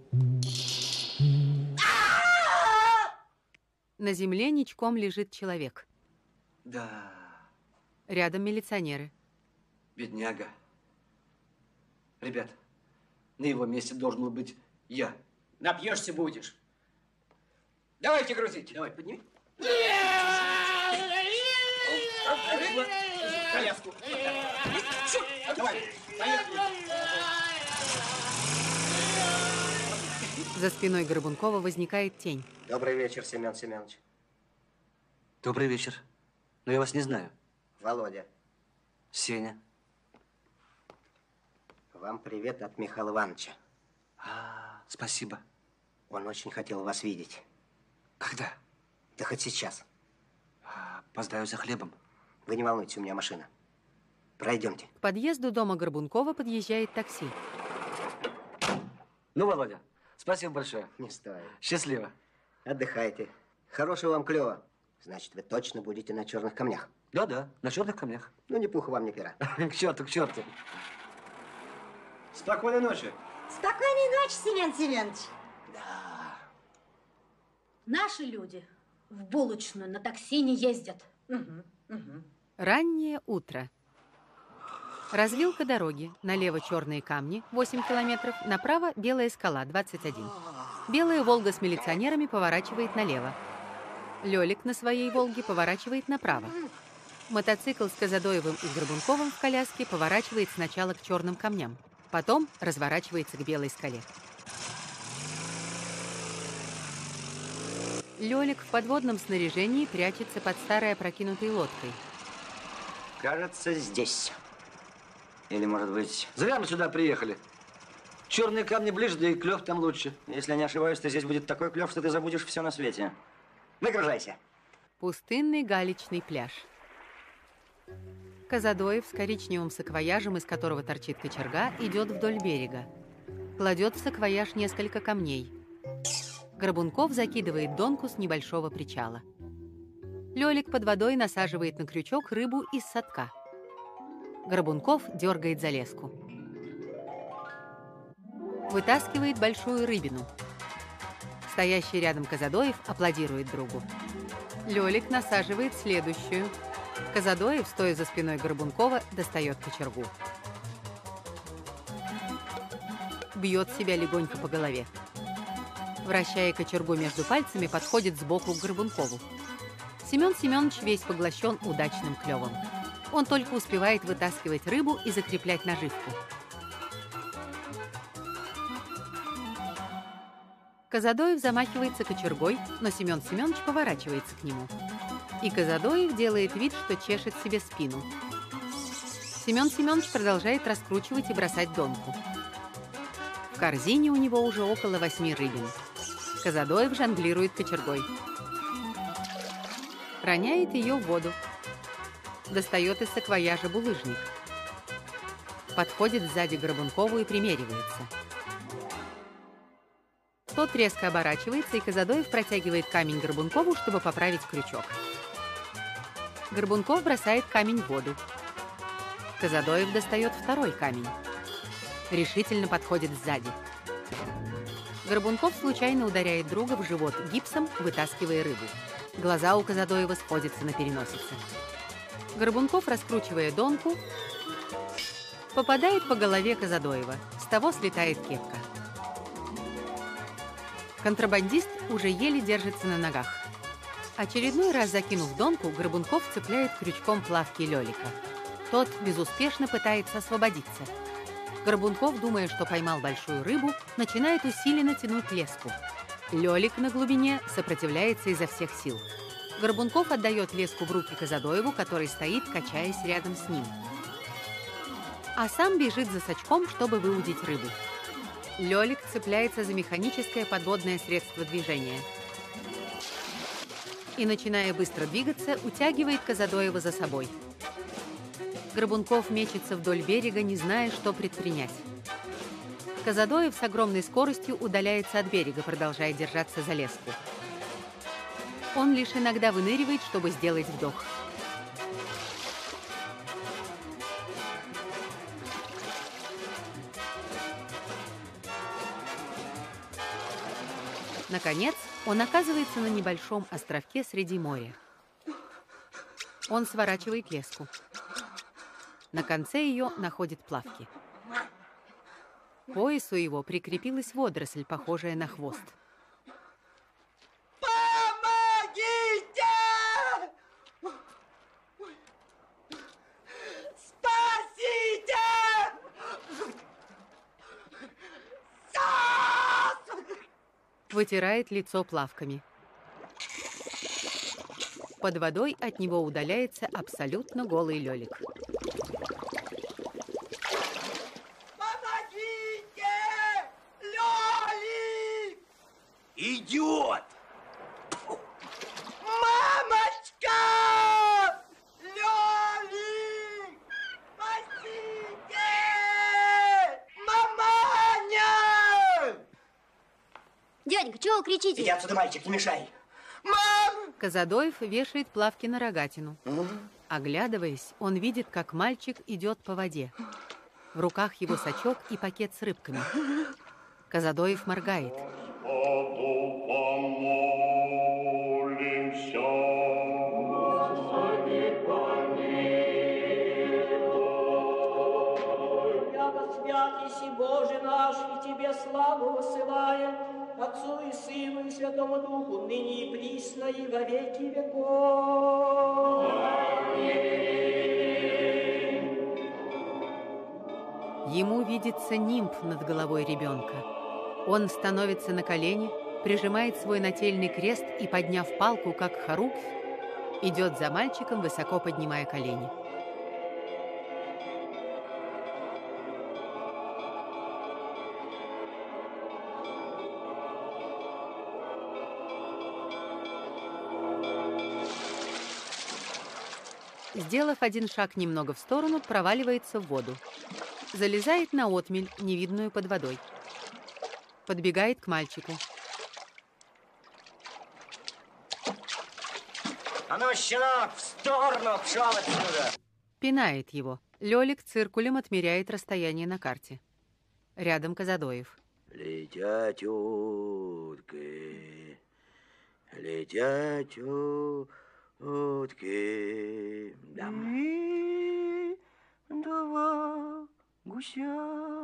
На земле ничком лежит человек. Да. Рядом милиционеры. Бедняга. Ребят, на его месте должен был быть я. Напьешься будешь. Давайте грузить. Давай, подними. Коляску. Давай, поехали. За спиной Горбункова возникает тень. Добрый вечер, Семен Семенович. Добрый вечер. Но я вас не знаю. Володя. Сеня. Вам привет от Михаила Ивановича. А, спасибо. Он очень хотел вас видеть. Когда? Да хоть сейчас. А, опоздаю за хлебом. Вы не волнуйтесь, у меня машина. Пройдемте. К подъезду дома Горбункова подъезжает такси. Ну, Володя, спасибо большое. Не стоит. Счастливо. Отдыхайте. Хорошего вам клёва. Значит, вы точно будете на черных камнях. Да-да, на черных камнях. Ну, ни пуха вам, ни пера. К черту, к черту. Спокойной ночи. Спокойной ночи, Семен Семенович. Да. Наши люди в булочную на такси не ездят. Угу, угу. Раннее утро. Развилка дороги. Налево черные камни, восемь километров. Направо белая скала, двадцать один. Белая «Волга» с милиционерами поворачивает налево. Лёлик на своей «Волге» поворачивает направо. Мотоцикл с Казадоевым и Горбунковым в коляске поворачивает сначала к черным камням, потом разворачивается к белой скале. Лёлик в подводном снаряжении прячется под старой опрокинутой лодкой. Кажется, здесь. Или, может быть... Зря мы сюда приехали. Черные камни ближе, да и клев там лучше. Если не ошибаюсь, то здесь будет такой клев, что ты забудешь все на свете. Выгружайся. Пустынный галечный пляж. Казадоев с коричневым саквояжем, из которого торчит кочерга, идет вдоль берега. Кладет в саквояж несколько камней. Горбунков закидывает донку с небольшого причала. Лёлик под водой насаживает на крючок рыбу из садка. Горбунков дергает за леску. Вытаскивает большую рыбину. Стоящий рядом Казадоев аплодирует другу. Лёлик насаживает следующую. Казадоев, стоя за спиной Горбункова, достает кочергу. Бьет себя легонько по голове. Вращая кочергу между пальцами, подходит сбоку к Горбункову. Семен Семенович весь поглощен удачным клевом. Он только успевает вытаскивать рыбу и закреплять наживку. Казадоев замахивается кочергой, но Семен Семенович поворачивается к нему. И Казадоев делает вид, что чешет себе спину. Семен Семенович продолжает раскручивать и бросать донку. В корзине у него уже около восьми рыбин. Казадоев жонглирует кочергой. Роняет ее в воду. Достает из саквояжа булыжник. Подходит сзади к Горбункову и примеривается. Тот резко оборачивается, и Казадоев протягивает камень Горбункову, чтобы поправить крючок. Горбунков бросает камень в воду. Казадоев достает второй камень. Решительно подходит сзади. Горбунков случайно ударяет друга в живот гипсом, вытаскивая рыбу. Глаза у Казадоева сходятся на переносице. Горбунков, раскручивая донку, попадает по голове Казадоева. С того слетает кепка. Контрабандист уже еле держится на ногах. Очередной раз закинув донку, Горбунков цепляет крючком плавки Лёлика. Тот безуспешно пытается освободиться. Горбунков, думая, что поймал большую рыбу, начинает усиленно тянуть леску. Лёлик на глубине сопротивляется изо всех сил. Горбунков отдает леску в руки Казадоеву, который стоит, качаясь рядом с ним. А сам бежит за сачком, чтобы выудить рыбу. Лёлик цепляется за механическое подводное средство движения. И, начиная быстро двигаться, утягивает Казадоева за собой. Горбунков мечется вдоль берега, не зная, что предпринять. Казадоев с огромной скоростью удаляется от берега, продолжая держаться за леску. Он лишь иногда выныривает, чтобы сделать вдох. Наконец, он оказывается на небольшом островке среди моря. Он сворачивает леску. На конце ее находит плавки. К поясу его прикрепилась водоросль, похожая на хвост. Помогите! Спасите! Вытирает лицо плавками. Под водой от него удаляется абсолютно голый Лёлик. Помогите! Лёлик! Идиот! Мамочка! Лёлик! Спасите! Маманя! Дяденька, чего вы кричите? Иди отсюда, мальчик, не мешай. Мам! Казадоев вешает плавки на рогатину. Оглядываясь, он видит, как мальчик идет по воде. В руках его сачок и пакет с рыбками. Казадоев моргает. Святый си Боже наш, и Тебе славу высылаем, Отцу и Сыну и Святому Духу, ныне и присно, и во веки веков. Ему видится нимб над головой ребенка. Он становится на колени, прижимает свой нательный крест и, подняв палку, как хоругвь, идет за мальчиком, высоко поднимая колени. Сделав один шаг немного в сторону, проваливается в воду. Залезает на отмель, невидную под водой. Подбегает к мальчику. А ну, щенок, в сторону, пшел отсюда! Пинает его. Лёлик циркулем отмеряет расстояние на карте. Рядом Казадоев. Летят утки, летят утки. Да. И два гуся.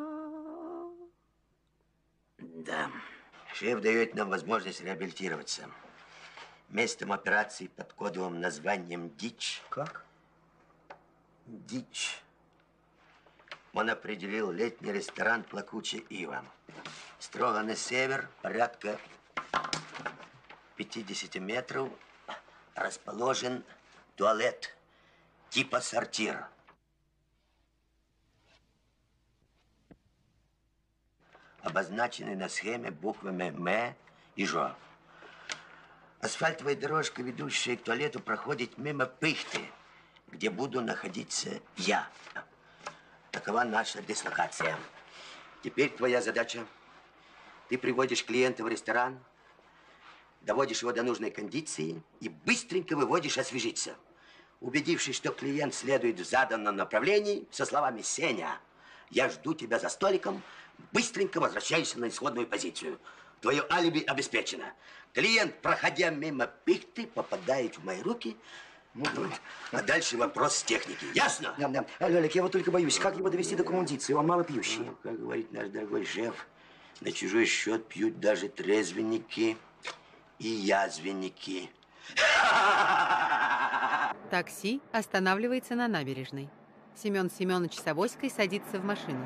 Да. Шеф дает нам возможность реабилитироваться. Местом операции под кодовым названием «Дичь». Как? «Дичь». Он определил летний ресторан «Плакучая ива». Строго на север, порядка пятьдесят метров, расположен туалет типа сортир. Обозначены на схеме буквами «М» и «Ж». Асфальтовая дорожка, ведущая к туалету, проходит мимо пыхты, где буду находиться я. Такова наша дислокация. Теперь твоя задача. Ты приводишь клиента в ресторан, доводишь его до нужной кондиции и быстренько выводишь освежиться. Убедившись, что клиент следует в заданном направлении, со словами «Сеня, я жду тебя за столиком», быстренько возвращаешься на исходную позицию. Твое алиби обеспечено. Клиент, проходя мимо пихты, попадает в мои руки. Ну, вот. А дальше вопрос техники. Ясно? Да, да. Лёлик, я вот только боюсь, как его довести до кондиции? Он малопьющий. Ну, как говорит наш дорогой шеф, на чужой счет пьют даже трезвенники и язвенники. Такси останавливается на набережной. Семен Семенович с авоськой садится в машину.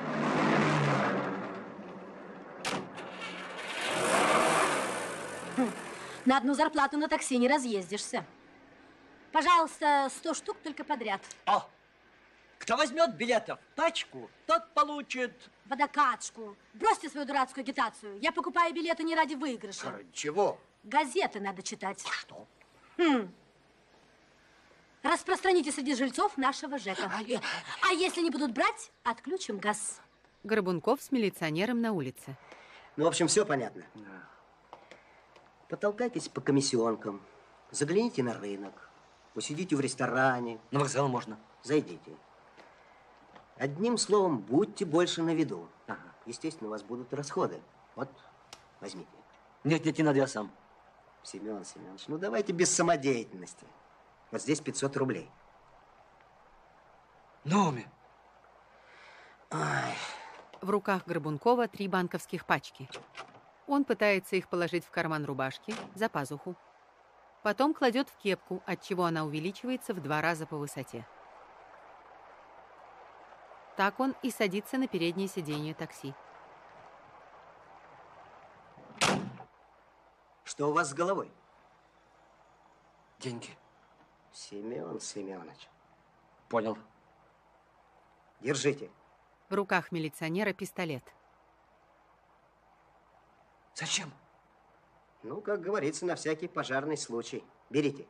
На одну зарплату на такси не разъездишься. Пожалуйста, сто штук только подряд. О! Кто возьмет билетов пачку, тот получит... Водокачку. Бросьте свою дурацкую агитацию. Я покупаю билеты не ради выигрыша. Чего? Газеты надо читать. А что? Хм. Распространите среди жильцов нашего ЖЭКа. А если не будут брать, отключим газ. Горбунков с милиционером на улице. Ну, в общем, все понятно. Да. Потолкайтесь по комиссионкам, загляните на рынок, посидите в ресторане. На вокзал можно. Зайдите. Одним словом, будьте больше на виду. Ага. Естественно, у вас будут расходы. Вот, возьмите. Нет, нет, не надо, я сам. Семен Семенович, ну давайте без самодеятельности. Вот здесь пятьсот рублей. Номи. Ой. В руках Горбункова три банковских пачки. Он пытается их положить в карман рубашки, за пазуху. Потом кладет в кепку, отчего она увеличивается в два раза по высоте. Так он и садится на переднее сиденье такси. Что у вас с головой? Деньги. Семен Семенович. Понял. Держите. В руках милиционера пистолет. Зачем? Ну, как говорится, на всякий пожарный случай. Берите.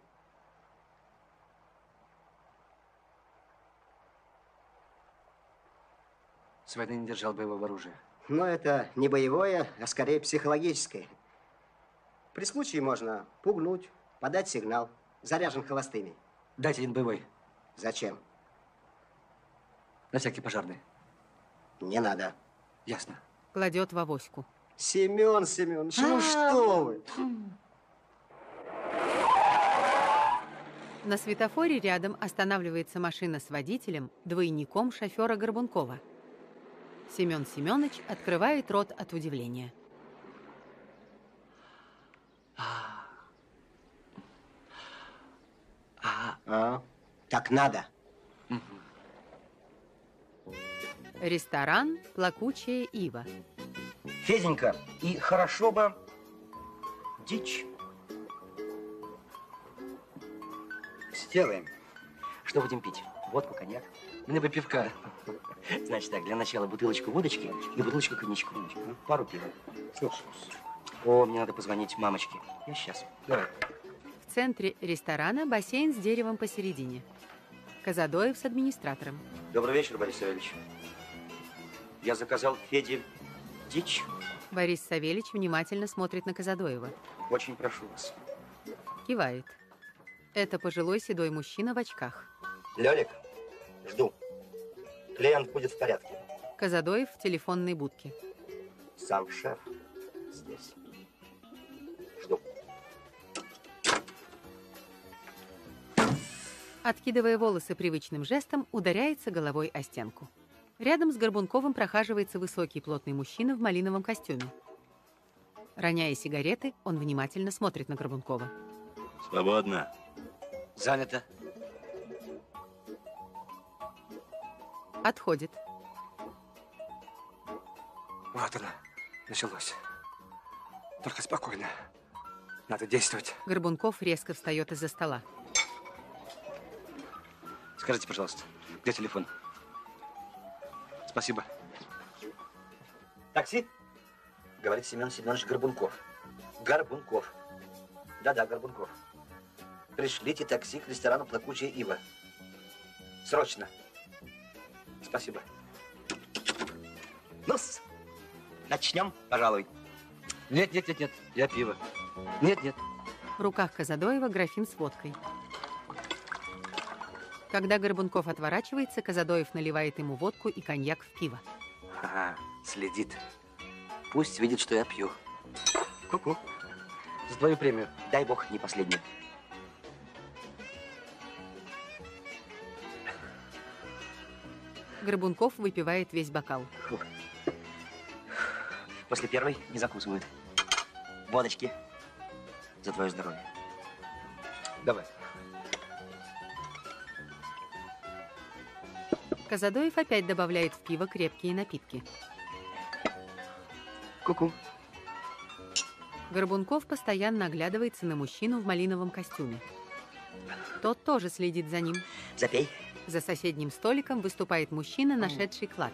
С войны не держал боевого оружия. Но это не боевое, а скорее психологическое. При случае можно пугнуть, подать сигнал. Заряжен холостыми. Дайте один боевой. Зачем? На всякий пожарный. Не надо. Ясно. Кладет в авоську. Семен Семенович, ну что вы? На светофоре рядом останавливается машина с водителем, двойником шофера Горбункова. Семен Семенович открывает рот от удивления. А, а, а так надо. Ресторан «Плакучая ива». Феденька, и хорошо бы дичь. Сделаем. Что будем пить? Водку, коньяк? Мне бы пивка. Значит так, для начала бутылочку водочки и бутылочку коньячку. Пару пива. Слушай. О, мне надо позвонить мамочке. Я сейчас. Давай. В центре ресторана бассейн с деревом посередине. Казадоев с администратором. Добрый вечер, Борис Савельевич. Я заказал Феде дичь. Борис Савельевич внимательно смотрит на Казадоева. Очень прошу вас. Кивает. Это пожилой седой мужчина в очках. Лёлик, жду. Клиент будет в порядке. Казадоев в телефонной будке. Сам шеф здесь. Жду. Откидывая волосы привычным жестом, ударяется головой о стенку. Рядом с Горбунковым прохаживается высокий плотный мужчина в малиновом костюме. Роняя сигареты, он внимательно смотрит на Горбункова. Свободно. Занято. Отходит. Вот оно. Началось. Только спокойно. Надо действовать. Горбунков резко встает из-за стола. Скажите, пожалуйста, где телефон? Спасибо. Такси? Говорит Семен Семенович Горбунков. Горбунков. Да-да, Горбунков. Пришлите такси к ресторану «Плакучая ива». Срочно. Спасибо. Ну-с, начнем, пожалуй. Нет, нет, нет, нет, я пиво. Нет, нет. В руках Казадоева графин с водкой. Когда Горбунков отворачивается, Казадоев наливает ему водку и коньяк в пиво. Ага, следит. Пусть видит, что я пью. Ку-ку. За твою премию. Дай бог, не последнюю. Горбунков выпивает весь бокал. Фух. После первой не закусывают. Водочки. За твое здоровье. Давай. Казадоев опять добавляет в пиво крепкие напитки. Ку-ку. Горбунков постоянно оглядывается на мужчину в малиновом костюме. Тот тоже следит за ним. Запей. За соседним столиком выступает мужчина, нашедший клад.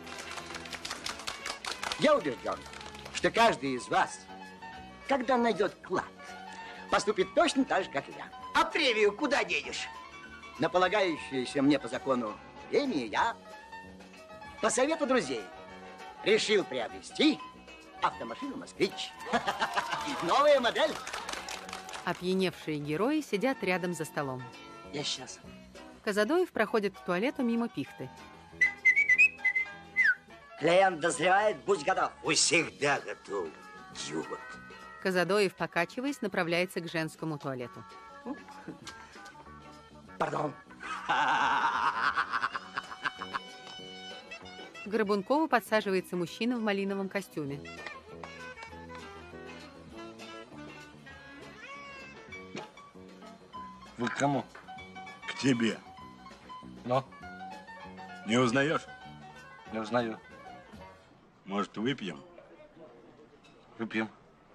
Я убежден, что каждый из вас, когда найдет клад, поступит точно так же, как я. А премию куда денешь? На полагающееся мне по закону премии я, по совету друзей, решил приобрести автомашину «Москвич». Новая модель. Опьяневшие герои сидят рядом за столом. Я сейчас. Казадоев проходит к туалету мимо пихты. Клиент дозревает, будь готов. Всегда готов, идиот. Казадоев, покачиваясь, направляется к женскому туалету. Пардон. К Горбункову подсаживается мужчина в малиновом костюме. Вы к кому? К тебе. Но? Не узнаешь? Не узнаю. Может, выпьем? Выпьем.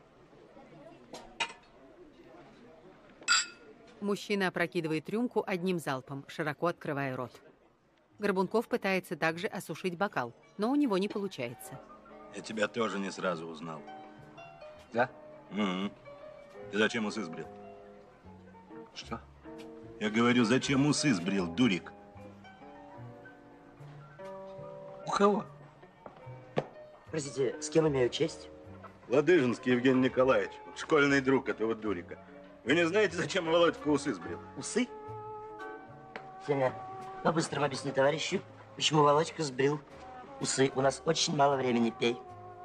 Мужчина опрокидывает рюмку одним залпом, широко открывая рот. Горбунков пытается также осушить бокал, но у него не получается. Я тебя тоже не сразу узнал. Да? Угу. Ты зачем усы сбрил? Что? Я говорю, зачем усы сбрил, дурик? У кого? Простите, с кем имею честь? Ладыжинский Евгений Николаевич, школьный друг этого дурика. Вы не знаете, зачем Володька усы сбрил? Усы? Сеня, по-быстрому объясни товарищу, почему Володька сбрил усы. У нас очень мало времени, пей.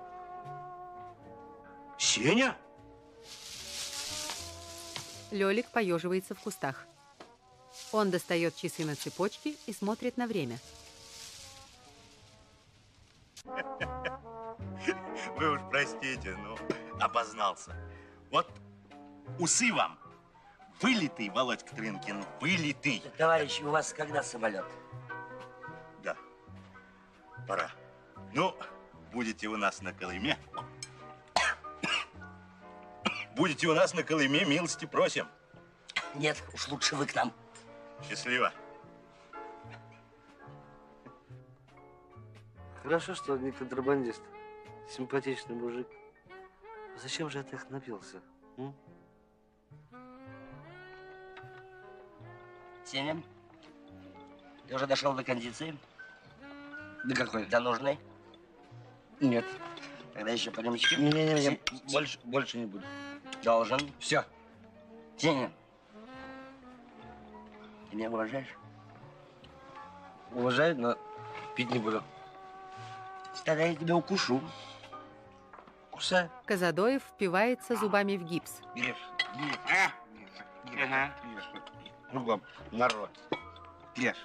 Сеня? Лёлик поеживается в кустах. Он достает часы на цепочке и смотрит на время. Вы уж простите, ну, опознался. Вот усы вам. Вылитый, Володька Трынкин, вылитый. Товарищ, у вас когда самолет? Да, пора. Ну, будете у нас на Колыме. Будете у нас на Колыме, милости просим. Нет, уж лучше вы к нам. Счастливо. Хорошо, что он не контрабандист. Симпатичный мужик. Зачем же я так напился? М? Сеня, ты уже дошел до кондиции? До какой? До нужной? Нет. Тогда еще по рюмочке. Не-не-не, больше, больше не буду. Должен. Все. Сеня, ты меня уважаешь? Уважаю, но пить не буду. Тогда я тебя укушу. Кусай. Казадоев впивается зубами в гипс. Ешь, ешь, а? Ешь, ага. Ешь. Кругом народ. Ешь.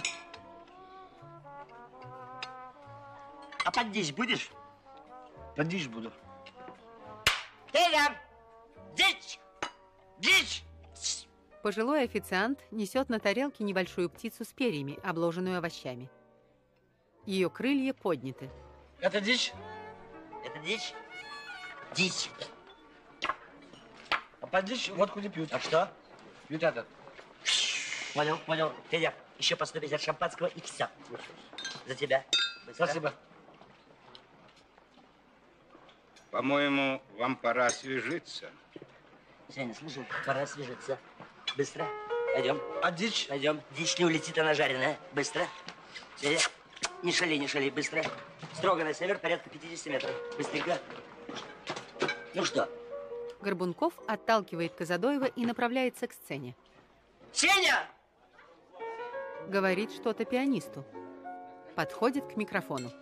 А поддичь будешь? Поддичь буду. Сеня! Дичь! Дичь! Пожилой официант несет на тарелке небольшую птицу с перьями, обложенную овощами. Ее крылья подняты. Это дичь? Это дичь? Дичь. А под дичь водку не пьют. А что? Пьют этот. Понял, понял. Федя, еще по сто пятьдесят шампанского и все. За тебя. Быстро. Спасибо. По-моему, вам пора освежиться. Сеня, слушай, пора освежиться. Быстро. Пойдем. А дичь? Пойдем. Дичь не улетит, она жареная. Быстро. Сеня, не шали, не шали. Быстро. Строго на север, порядка пятидесяти метров. Быстренько. Ну что? Горбунков отталкивает Казадоева и направляется к сцене. Сеня! Говорит что-то пианисту. Подходит к микрофону.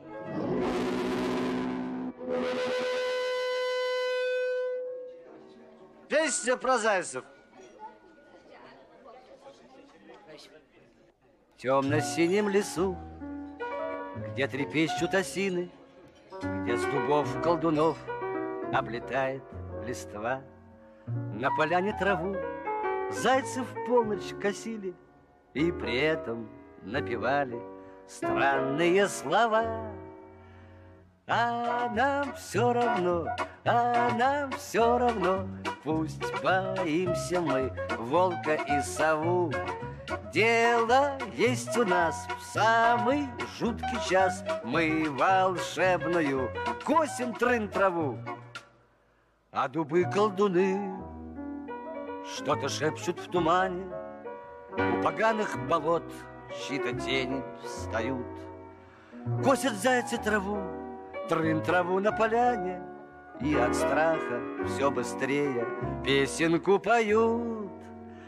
Песня про зайцев. В темно-синем лесу, где трепещут осины, где с дубов колдунов облетает листва, на поляне траву зайцы в полночь косили и при этом напевали странные слова. А нам все равно, а нам все равно, пусть боимся мы волка и сову. Дело есть у нас в самый жуткий час, мы волшебную косим трын-траву. А дубы-колдуны что-то шепчут в тумане, у поганых болот чьи-то тени встают. Косят зайцы траву, трын-траву на поляне, и от страха все быстрее песенку поют.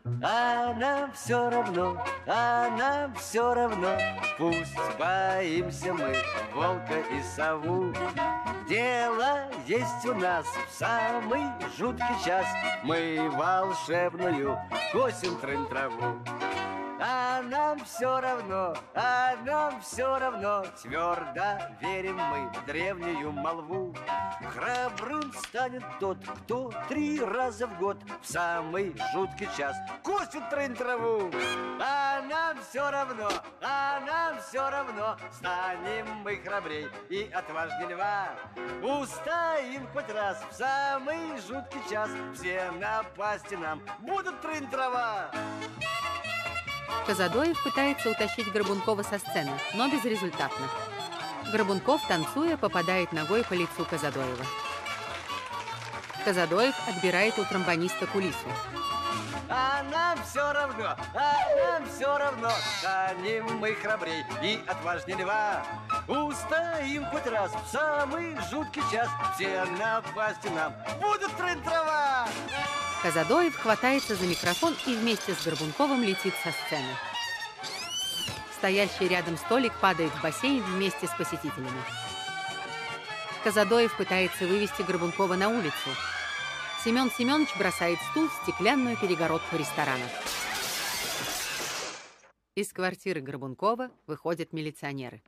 а нам все равно, а нам все равно. Пусть боимся мы волка и сову. Дело есть у нас в самый жуткий час. Мы волшебную косим трын-траву. А нам все равно, а нам все равно. Твердо верим мы в древнюю молву. Храбрым станет тот, кто три раза в год в самый жуткий час косит трын-траву. А нам все равно, а нам все равно. Станем мы храбрей и отважней льва. Устоим хоть раз в самый жуткий час. Все напасти нам будут трын-трава. Казадоев пытается утащить Горбункова со сцены, но безрезультатно. Горбунков, танцуя, попадает ногой по лицу Казадоева. Казадоев отбирает у тромбониста кулису. А нам все равно, а нам все равно. Станем мы храбрей и отважней льва. Устоим хоть раз в самый жуткий час. Все напасти нам будут трын-трава. Казадоев хватается за микрофон и вместе с Горбунковым летит со сцены. Стоящий рядом столик падает в бассейн вместе с посетителями. Казадоев пытается вывести Горбункова на улицу. Семен Семенович бросает стул в стеклянную перегородку ресторана. Из квартиры Горбункова выходят милиционеры.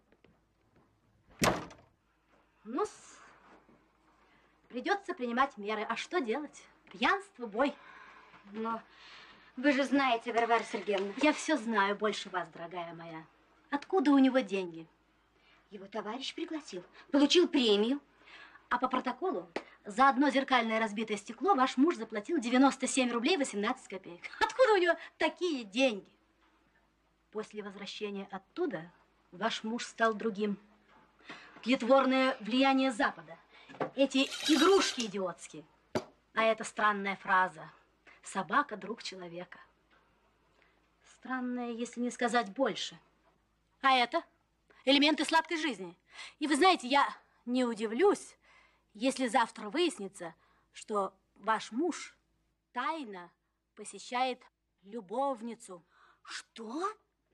Ну, придется принимать меры. А что делать? Пьянство, бой. Но вы же знаете, Варвара Сергеевна. Я все знаю больше вас, дорогая моя. Откуда у него деньги? Его товарищ пригласил. Получил премию. А по протоколу за одно зеркальное разбитое стекло ваш муж заплатил девяносто семь рублей восемнадцать копеек. Откуда у него такие деньги? После возвращения оттуда ваш муж стал другим. Тлетворное влияние Запада. Эти игрушки идиотские. А это странная фраза. Собака – друг человека. Странная, если не сказать больше. А это элементы сладкой жизни. И вы знаете, я не удивлюсь, если завтра выяснится, что ваш муж тайно посещает любовницу. Что?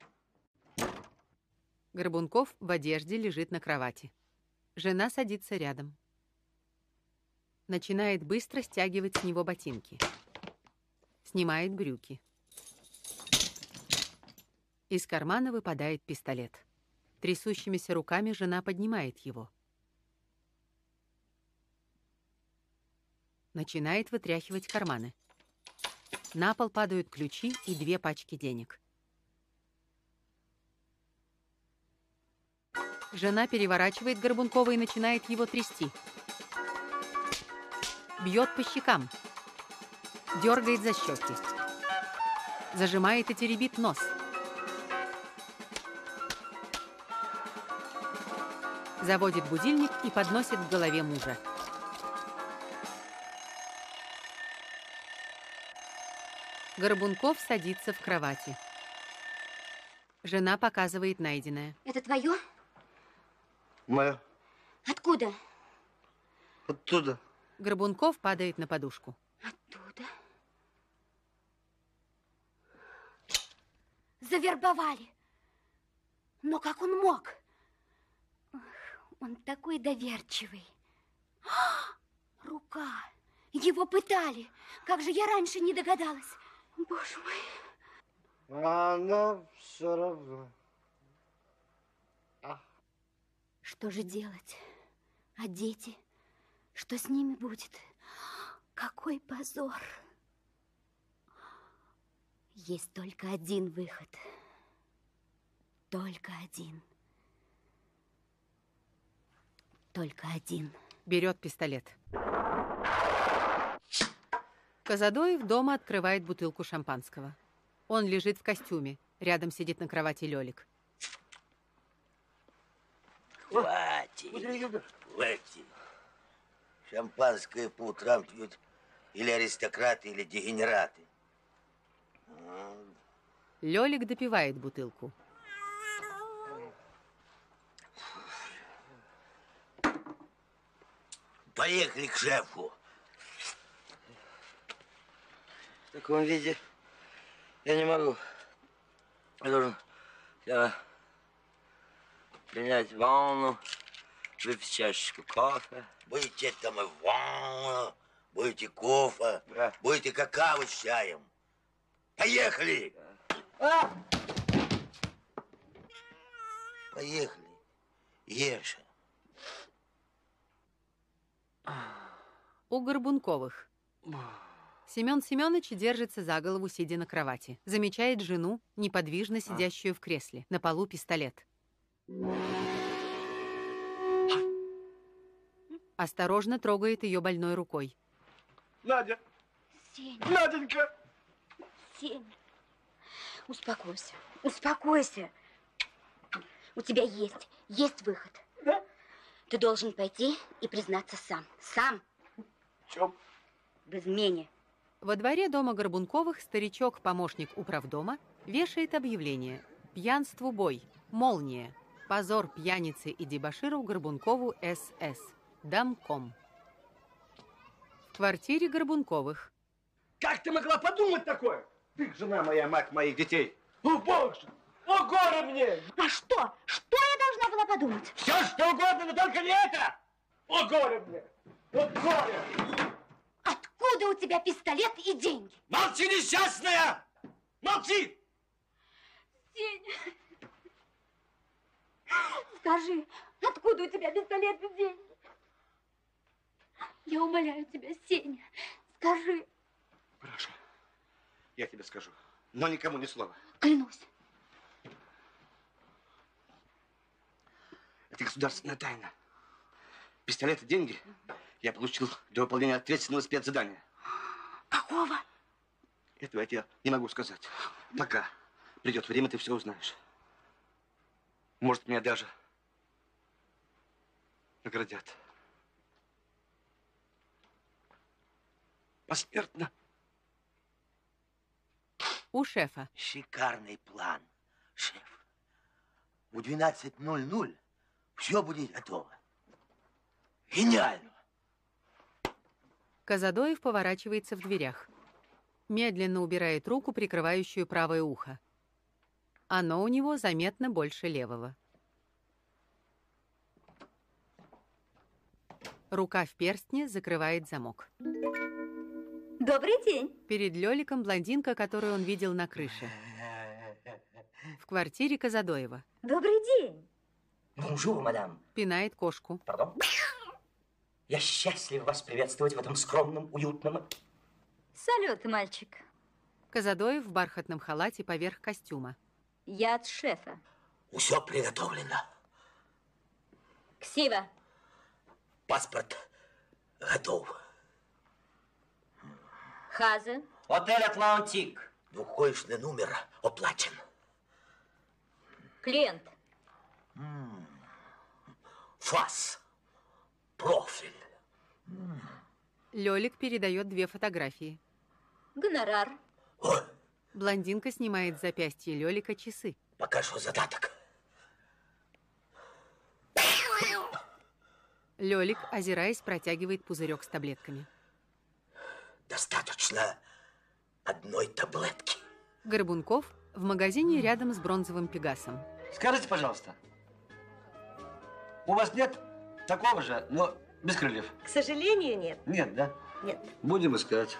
Горбунков в одежде лежит на кровати. Жена садится рядом. Начинает быстро стягивать с него ботинки. Снимает брюки. Из кармана выпадает пистолет. Трясущимися руками жена поднимает его. Начинает вытряхивать карманы. На пол падают ключи и две пачки денег. Жена переворачивает Горбункова и начинает его трясти. Бьет по щекам. Дергает за щеки. Зажимает и теребит нос. Заводит будильник и подносит к голове мужа. Горбунков садится в кровати. Жена показывает найденное. Это твое? Мое. Откуда? Оттуда. Горбунков падает на подушку. Оттуда? Завербовали. Но как он мог? Ох, он такой доверчивый. А, рука. Его пытали. Как же я раньше не догадалась. Боже мой. А нам все равно. А. Что же делать? А дети? Что с ними будет? Какой позор. Есть только один выход. Только один. Только один. Берет пистолет. Казадоев дома открывает бутылку шампанского. Он лежит в костюме. Рядом сидит на кровати Лёлик. Хватит. Хватит. Шампанское по утрам пьют или аристократы, или дегенераты. Лёлик допивает бутылку. Поехали к шефу. В таком виде Я не могу. Я должен я, принять ванну, выпить чашечку кофе. Будете там и ванну, будете кофе, да. Будете какао с чаем. Поехали! А! Поехали. Ешь. У Горбунковых. Семен Семенович держится за голову, сидя на кровати. Замечает жену, неподвижно сидящую в кресле. На полу пистолет. Осторожно трогает ее больной рукой. Надя! Сеня! Наденька! Сеня, успокойся, успокойся. У тебя есть, есть выход. Да? Ты должен пойти и признаться сам. Сам. В чем? В измене. Во дворе дома Горбунковых старичок, помощник управдома, вешает объявление: «Пьянству бой, молния, позор пьяницы и дебоширу Горбункову СС, Домком». В квартире Горбунковых. Как ты могла подумать такое? Ты, жена моя, мать моих детей. О, Боже! О, горе мне! А что? Что я должна была подумать? Все, что угодно, но только не это! О, горе мне! О, горе! Откуда у тебя пистолет и деньги? Молчи, несчастная! Молчи! Сеня, скажи, откуда у тебя пистолет и деньги? Я умоляю тебя, Сеня, скажи. Хорошо, я тебе скажу, но никому ни слова. Клянусь. Это государственная тайна. Пистолет и деньги я получил для выполнения ответственного спецзадания. Какого? Этого я тебе не могу сказать. Пока придет время, ты все узнаешь. Может, меня даже наградят. Посмертно. У шефа. Шикарный план, шеф. В двенадцать ноль ноль все будет готово. Гениально. Казадоев поворачивается в дверях. Медленно убирает руку, прикрывающую правое ухо. Оно у него заметно больше левого. Рука в перстне закрывает замок. Добрый день. Перед Лёликом блондинка, которую он видел на крыше. В квартире Казадоева. Добрый день. Бонжур, мадам. Пинает кошку. Пардон? Я счастлив вас приветствовать в этом скромном, уютном... Салют, мальчик. Казадоев в бархатном халате поверх костюма. Я от шефа. Все приготовлено. Ксива. Паспорт готов. Хаза. Отель «Атлантик». Двухкоечный номер оплачен. Клиент. М-м. Фас. Профиль. М-м. Лёлик передает две фотографии. Гонорар. Ой. Блондинка снимает с запястья Лёлика часы. Покажу задаток. Лёлик, озираясь, протягивает пузырек с таблетками. Достаточно одной таблетки. Горбунков в магазине рядом с бронзовым пегасом. Скажите, пожалуйста, у вас нет такого же, но без крыльев? К сожалению, нет. Нет, да? Нет. Будем искать.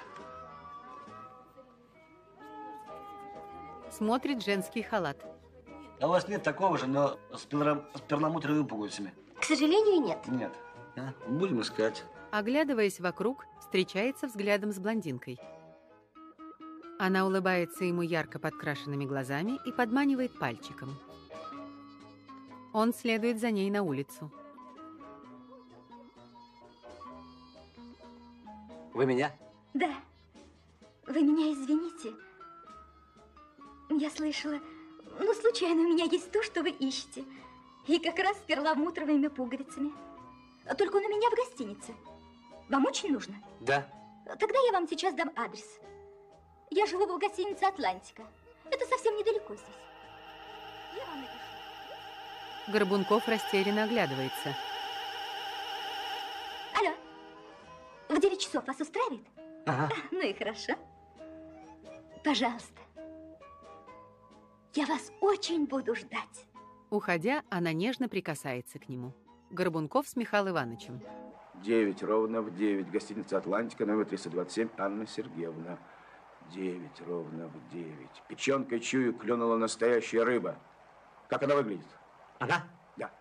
Смотрит женский халат. А у вас нет такого же, но с, перлам... с перламутровыми пуговицами? К сожалению, нет. Нет. А? Будем искать. Оглядываясь вокруг, встречается взглядом с блондинкой. Она улыбается ему ярко подкрашенными глазами и подманивает пальчиком. Он следует за ней на улицу. Вы меня? Да. Вы меня извините. Я слышала, ну, случайно у меня есть то, что вы ищете. И как раз с перламутровыми пуговицами. Только он у меня в гостинице. Вам очень нужно? Да. Тогда я вам сейчас дам адрес. Я живу в гостинице «Атлантика». Это совсем недалеко здесь. Я вам напишу. Горбунков растерянно оглядывается. Алло. В девять часов вас устраивает? Ага. Ну и хорошо. Пожалуйста. Я вас очень буду ждать. Уходя, она нежно прикасается к нему. Горбунков с Михаилом Ивановичем. Девять, ровно в девять. Гостиница «Атлантика», номер триста двадцать семь, Анна Сергеевна. Девять, ровно в девять. Печенкой, чую, клюнула настоящая рыба. Как она выглядит? Она? Да.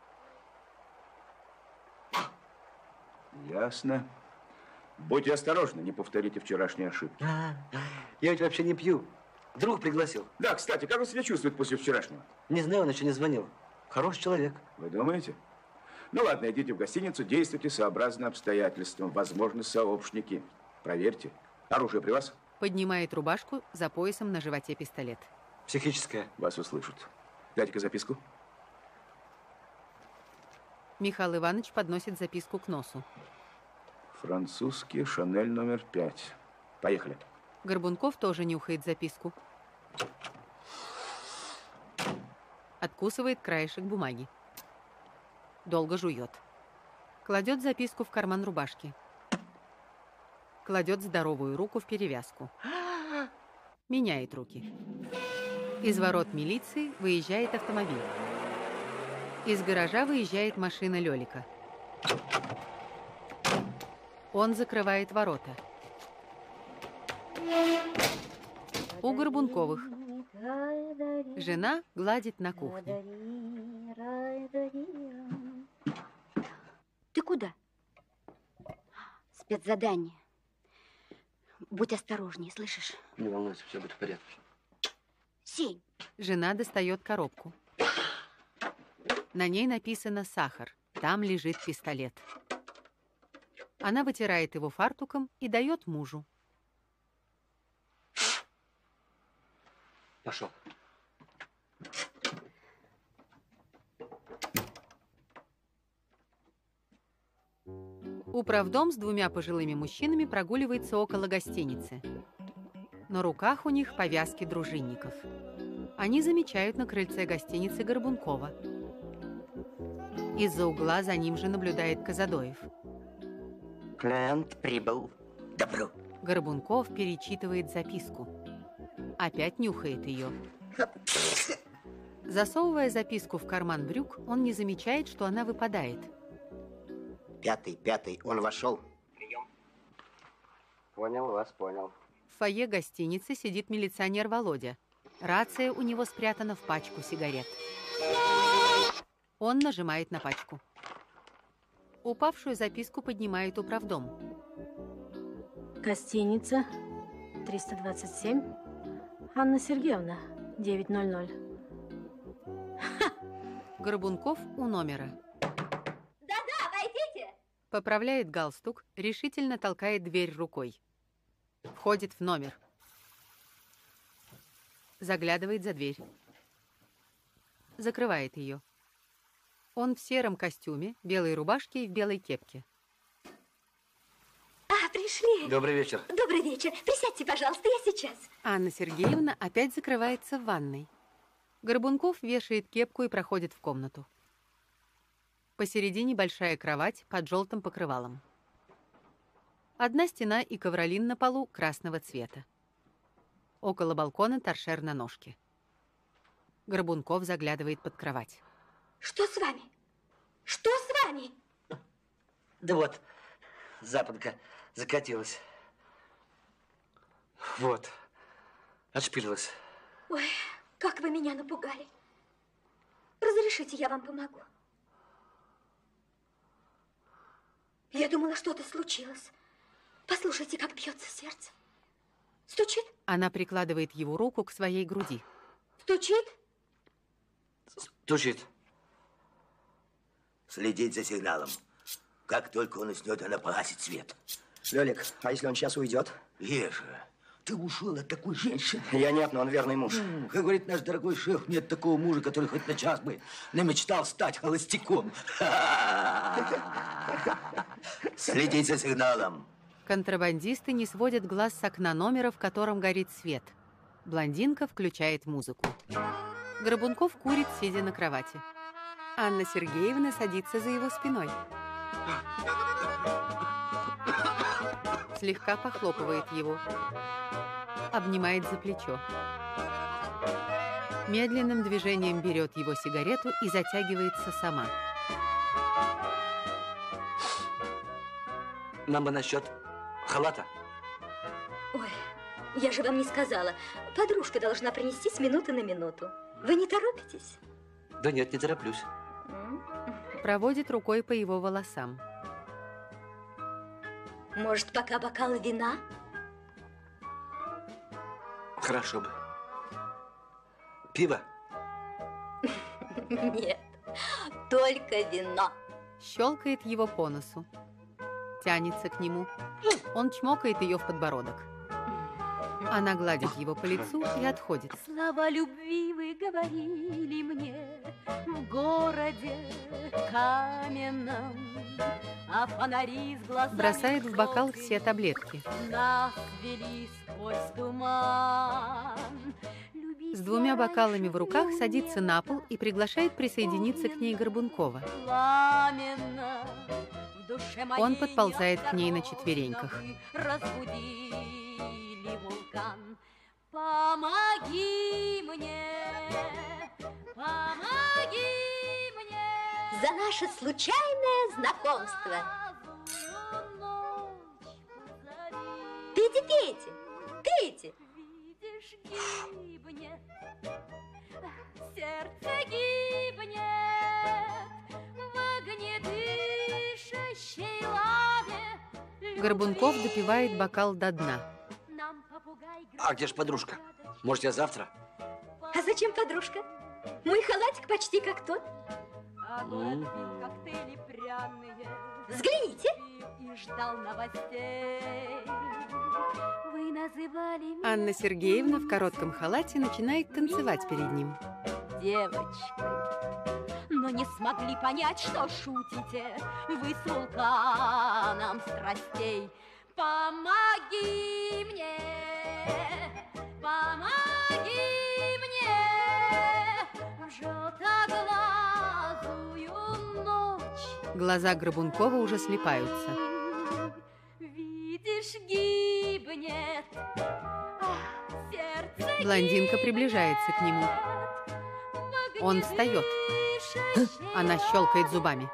Ясно. Будьте осторожны, не повторите вчерашней ошибки. А, я ведь вообще не пью. Друг пригласил. Да, кстати, как он себя чувствует после вчерашнего? Не знаю, он еще не звонил. Хороший человек. Вы думаете? Ну ладно, идите в гостиницу, действуйте сообразно обстоятельствам. Возможны сообщники. Проверьте. Оружие при вас? Поднимает рубашку, за поясом на животе пистолет. Психическое. Вас услышат. Дайте-ка записку. Михаил Иванович подносит записку к носу. Французский, Шанель номер пять. Поехали. Горбунков тоже нюхает записку. Откусывает краешек бумаги. Долго жует. Кладет записку в карман рубашки. Кладет здоровую руку в перевязку. Меняет руки. Из ворот милиции выезжает автомобиль. Из гаража выезжает машина Лёлика. Он закрывает ворота. У Горбунковых. Жена гладит на кухне. Ты куда? Спецзадание. Будь осторожнее, слышишь? Не волнуйся, все будет в порядке. Сень. Жена достает коробку. На ней написано «Сахар». Там лежит пистолет. Она вытирает его фартуком и дает мужу. Пошел. Управдом с двумя пожилыми мужчинами прогуливается около гостиницы. На руках у них повязки дружинников. Они замечают на крыльце гостиницы Горбункова. Из-за угла за ним же наблюдает Казадоев. Клиент прибыл. Добро. Горбунков перечитывает записку. Опять нюхает ее. Засовывая записку в карман брюк, он не замечает, что она выпадает. Пятый, пятый, он вошел. Прием. Понял вас, понял. В фойе гостиницы сидит милиционер Володя. Рация у него спрятана в пачку сигарет. Он нажимает на пачку. Упавшую записку поднимает управдом. Гостиница триста двадцать семь. Анна Сергеевна, девять ноль ноль. Горбунков у номера. Да-да, войдите. Поправляет галстук, решительно толкает дверь рукой. Входит в номер. Заглядывает за дверь. Закрывает ее. Он в сером костюме, белой рубашке и в белой кепке. А, пришли. Добрый вечер. Добрый вечер. Присядьте, пожалуйста, я сейчас. Анна Сергеевна опять закрывается в ванной. Горбунков вешает кепку и проходит в комнату. Посередине большая кровать под желтым покрывалом. Одна стена и ковролин на полу красного цвета. Около балкона торшер на ножке. Горбунков заглядывает под кровать. Что с вами? Что с вами? Да вот, запонка закатилась. Вот, отшпилилась. Ой, как вы меня напугали. Разрешите, я вам помогу. Я думала, что-то случилось. Послушайте, как бьется сердце. Стучит? Она прикладывает его руку к своей груди. Стучит? Стучит. Следить за сигналом. Как только он уснет, она погасит свет. Лёлик, а если он сейчас уйдет? Еша, ты ушел от такой женщины. Я нет, но он верный муж. М, Как говорит наш дорогой шеф, нет такого мужа, который хоть на час бы не мечтал стать холостяком. Следить за сигналом. Контрабандисты не сводят глаз с окна номера, в котором горит свет. Блондинка включает музыку. Горбунков курит, сидя на кровати. Анна Сергеевна садится за его спиной. Слегка похлопывает его. Обнимает за плечо. Медленным движением берет его сигарету и затягивается сама. Нам бы насчет халата. Ой, я же вам не сказала. Подружка должна принести с минуты на минуту. Вы не торопитесь? Да нет, не тороплюсь. Проводит рукой по его волосам. Может, пока бокал вина? Хорошо бы. Пиво? Нет, только вино. Щелкает его по носу. Тянется к нему. Он чмокает ее в подбородок. Она гладит его по лицу и отходит. Слова любви вы говорили мне в городе каменном, а фонари с глазами бросает в бокал все таблетки. нас вели сквозь туман. С двумя бокалами в руках садится на пол и приглашает присоединиться к ней Горбункова. Пламенно в душе моей Он подползает к ней на четвереньках. разбудили вулкан. Помоги мне, помоги мне. За наше случайное знакомство. Пейте, пейте, пейте. Видишь, гибнет, сердце гибнет в огнедышащей лаве. Горбунков допивает бокал до дна. А где ж подружка? Может, я завтра? А зачем подружка? Мой халатик почти как тот. Коктейли пряные. Взгляните. И ждал новостей. Вы называли меня Анна Сергеевна в коротком халате начинает танцевать перед ним. девочкой, но не смогли понять, что шутите вы с вулканом страстей. Помоги мне, помоги мне в желтоглазую ночь. Глаза Горбункова уже слипаются. Видишь, гибнет сердце. Блондинка приближается к нему. Он встает. Она щелкает зубами.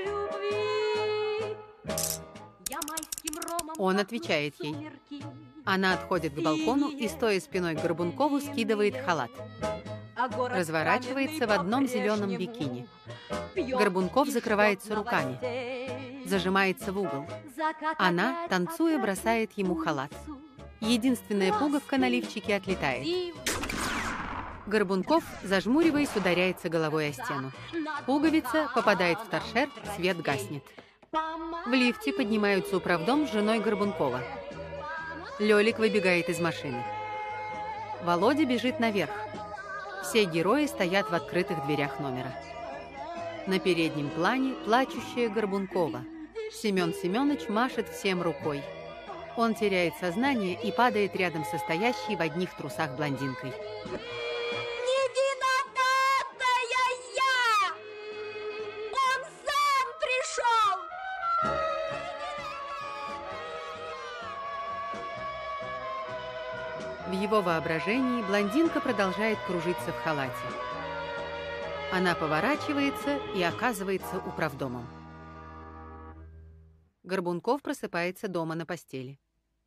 Он отвечает ей. Она отходит к балкону и, стоя спиной к Горбункову, скидывает халат. Разворачивается в одном зеленом бикини. Горбунков закрывается руками. Зажимается в угол. Она, танцуя, бросает ему халат. Единственная пуговка на лифчике отлетает. Горбунков, зажмуриваясь, ударяется головой о стену. Пуговица попадает в торшер, свет гаснет. В лифте поднимаются управдом с женой Горбункова. Лёлик выбегает из машины. Володя бежит наверх. Все герои стоят в открытых дверях номера. На переднем плане плачущая Горбункова. Семен Семенович машет всем рукой. Он теряет сознание и падает рядом со стоящей в одних трусах блондинкой. В его воображении блондинка продолжает кружиться в халате. Она поворачивается и оказывается управдомом. Горбунков просыпается дома на постели.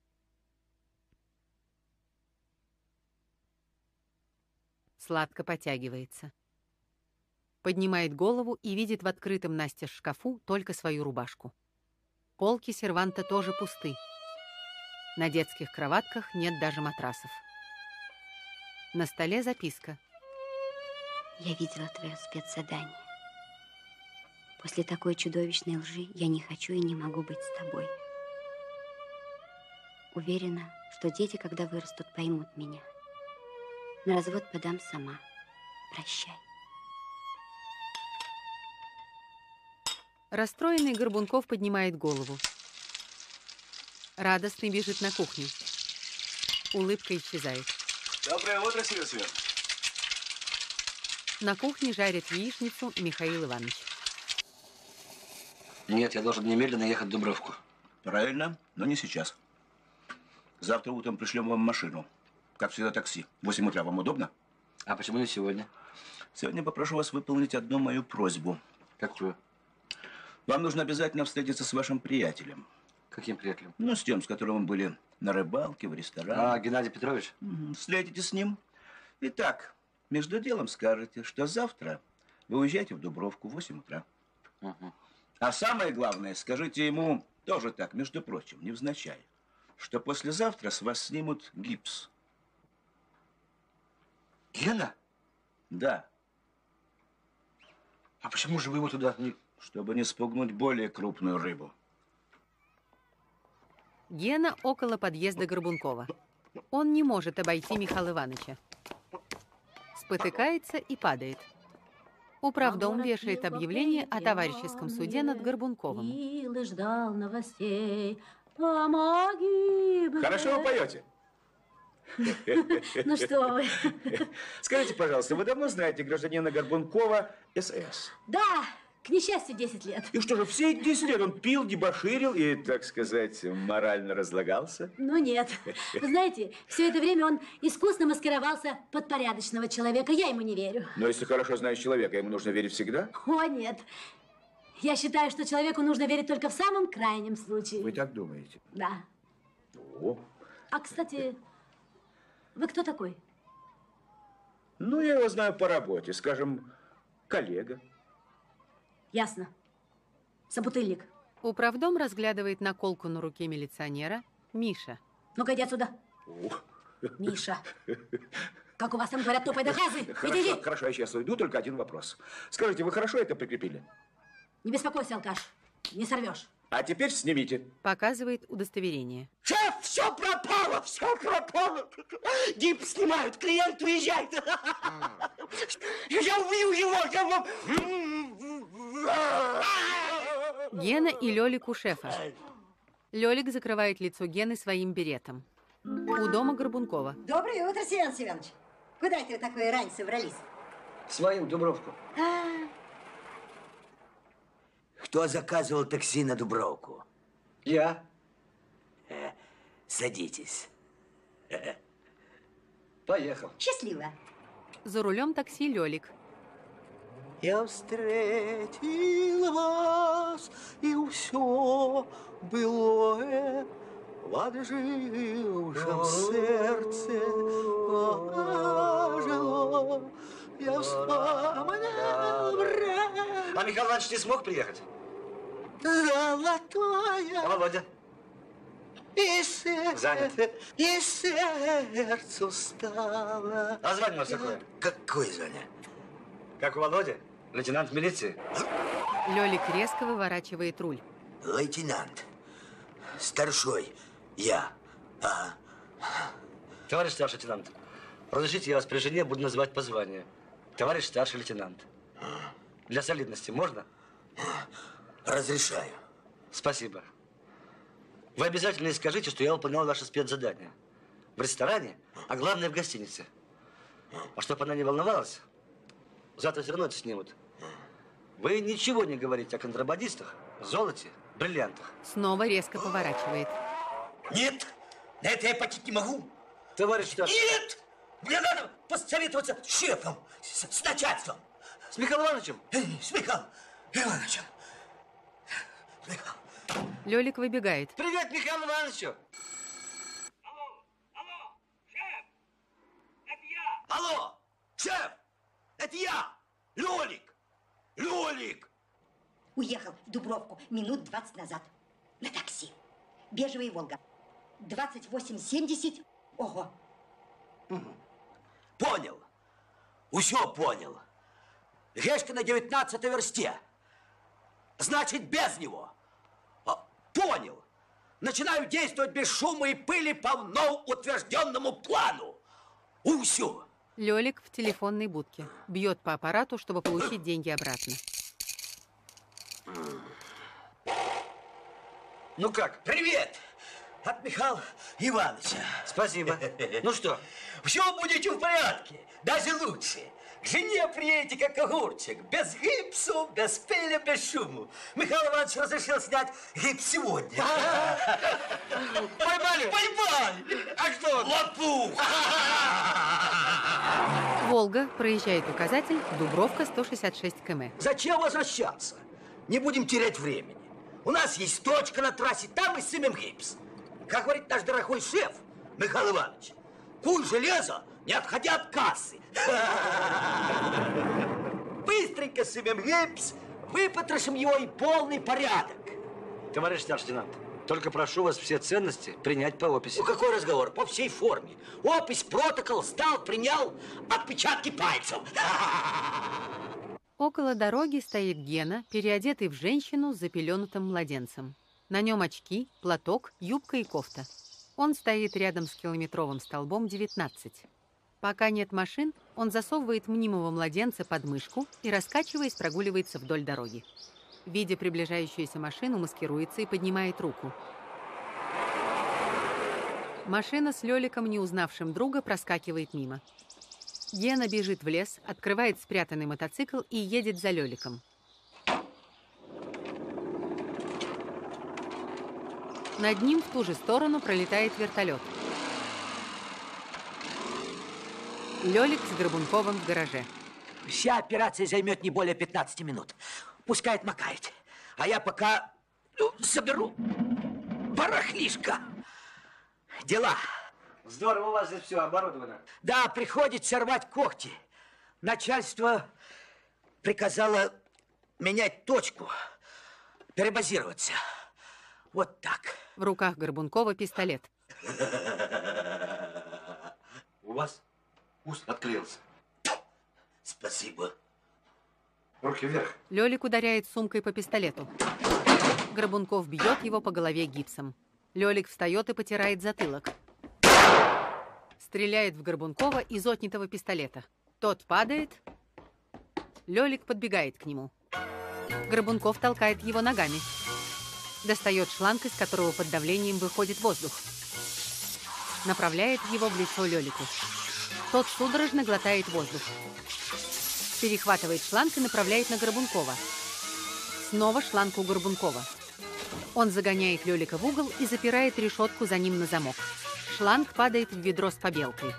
Сладко потягивается. Поднимает голову и видит в открытом настежь шкафу только свою рубашку. Полки серванта тоже пусты. На детских кроватках нет даже матрасов. На столе записка. Я видела твое спецзадание. После такой чудовищной лжи я не хочу и не могу быть с тобой. Уверена, что дети, когда вырастут, поймут меня. На развод подам сама. Прощай. Расстроенный Горбунков поднимает голову. Радостный бежит на кухню. Улыбка исчезает. Доброе утро, Сильвия. На кухне жарит яичницу Михаил Иванович. Нет, я должен немедленно ехать в Дубровку. Правильно, но не сейчас. Завтра утром пришлем вам машину. Как всегда, такси. В восемь утра вам удобно? А почему не сегодня? Сегодня попрошу вас выполнить одну мою просьбу. Какую? Вам нужно обязательно встретиться с вашим приятелем. Каким приятелем? Ну, с тем, с которым вы были на рыбалке, в ресторане. А, Геннадий Петрович? Угу. Встретитесь с ним. Итак, между делом скажете, что завтра вы уезжаете в Дубровку в восемь утра. Угу. А самое главное, скажите ему тоже так, между прочим, невзначай, что послезавтра с вас снимут гипс. Гена? Да. А почему же вы его туда не... Чтобы не спугнуть более крупную рыбу. Гена около подъезда Горбункова. Он не может обойти Михаила Ивановича. Спотыкается и падает. Управдом вешает объявление о товарищеском суде над Горбунковым. И ждал новостей. Помоги, Хорошо вы поете. Ну что вы. Скажите, пожалуйста, вы давно знаете гражданина Горбункова СС? Да, к несчастью, десять лет. И что же, все эти десять лет он пил, дебоширил и, так сказать, морально разлагался? Ну нет. Вы знаете, все это время он искусно маскировался под порядочного человека. Я ему не верю. Но если хорошо знаешь человека, ему нужно верить всегда? О, нет. Я считаю, что человеку нужно верить только в самом крайнем случае. Вы так думаете? Да. О. А, кстати, вы кто такой? Ну, я его знаю по работе, скажем, коллега. Ясно. Собутыльник. Управдом разглядывает наколку на руке милиционера Миша. Ну-ка, иди отсюда. О. Миша. Как у вас там говорят, тупой доказы? Хорошо, Иди, иди. хорошо, я сейчас уйду, только один вопрос. Скажите, вы хорошо это прикрепили? Не беспокойся, алкаш. Не сорвешь. А теперь снимите. Показывает удостоверение. Шеф, все пропало, все пропало. Гипс снимают, клиент уезжает. Я убью его, я вам... Гена и Лёлик у шефа. Лёлик закрывает лицо Гены своим беретом. У дома Горбункова. Доброе утро, Семен Семенович. Куда это вы такое рань собрались? Свою Дубровку. А, Кто заказывал такси на Дубровку? Я. Э, садитесь. Э. Поехал. счастливо. За рулем такси Лёлик. Я встретил вас, и все былое в отжившем сердце ожило. Я вспомнил время. А Михаил Иванович не смог приехать? Золотое. А Володя? И сердце, Занят. и сердцу стало. А звание у вас какое? Какое звание? Как у Володи? Лейтенант милиции. Лёлик резко выворачивает руль. Лейтенант. Старшой. Я. Ага. Товарищ старший лейтенант, разрешите, я вас при жене буду называть по званию. Товарищ старший лейтенант. Для солидности можно? Разрешаю. Спасибо. Вы обязательно ей скажите, что я выполнял ваше спецзадание. В ресторане, а главное в гостинице. А чтобы она не волновалась, завтра все равно это снимут. Вы ничего не говорите о контрабандистах, золоте, бриллиантах. Снова резко поворачивает. Нет, на это я пойти не могу. Товарищ старший. Нет! Мне надо посоветоваться с шефом, с, с начальством. С Михаилом Ивановичем? С Михаилом Ивановичем. Михаил. Лёлик выбегает. Привет, Михаилу Ивановичу! Алло, шеф, это я, Лёлик, Лёлик. Уехал в Дубровку минут двадцать назад на такси. Бежевая Волга. двадцать восемь семьдесят. Ого. Понял. Усё понял. Гешка на девятнадцатой версте. Значит, без него. А, понял. Начинаю действовать без шума и пыли по вновь утвержденному плану. Усё. Лёлик в телефонной будке. Бьет по аппарату, чтобы получить деньги обратно. Ну как? Привет! От Михаила Ивановича. Спасибо. Ну что? Все будете в порядке, даже лучше. К жене приедете, как огурчик. Без гипсу, без пыли, без шуму. Михаил Иванович разрешил снять гипс сегодня. Поймали? Поймали! А что? Лопух! Волга, проезжает указатель, Дубровка, сто шестьдесят шесть километров. Зачем возвращаться? Не будем терять времени. У нас есть точка на трассе, там мы снимем гипс. Как говорит наш дорогой шеф, Михаил Иванович, куй железо, не отходя от кассы. Быстренько снимем гипс, выпотрошим его и полный порядок. Товарищ старший лейтенант, только прошу вас все ценности принять по описи. Ну, какой разговор? По всей форме. Опись, протокол, сдал, принял, отпечатки пальцев. Около дороги стоит Гена, переодетый в женщину с запеленутым младенцем. На нем очки, платок, юбка и кофта. Он стоит рядом с километровым столбом девятнадцать. Пока нет машин, он засовывает мнимого младенца под мышку и, раскачиваясь, прогуливается вдоль дороги. Видя приближающуюся машину, маскируется и поднимает руку. Машина с Лёликом, не узнавшим друга, проскакивает мимо. Гена бежит в лес, открывает спрятанный мотоцикл и едет за Лёликом. Над ним в ту же сторону пролетает вертолет. Лёлик с Горбунковым в гараже. Вся операция займет не более пятнадцати минут. Пускай отмокает. А я пока ну, соберу барахлишко. Дела. Здорово у вас здесь все оборудовано. Да, приходится рвать когти. Начальство приказало менять точку, перебазироваться. Вот так. В руках Горбункова пистолет. У вас ус отклеился. Спасибо. Руки вверх. Лёлик ударяет сумкой по пистолету. Горбунков бьет его по голове гипсом. Лёлик встает и потирает затылок. Стреляет в Горбункова из отнятого пистолета. Тот падает. Лёлик подбегает к нему. Горбунков толкает его ногами. Достает шланг, из которого под давлением выходит воздух. Направляет его в лицо Лёлику. Тот судорожно глотает воздух. Перехватывает шланг и направляет на Горбункова. Снова шланг у Горбункова. Он загоняет Лёлика в угол и запирает решетку за ним на замок. Шланг падает в ведро с побелкой.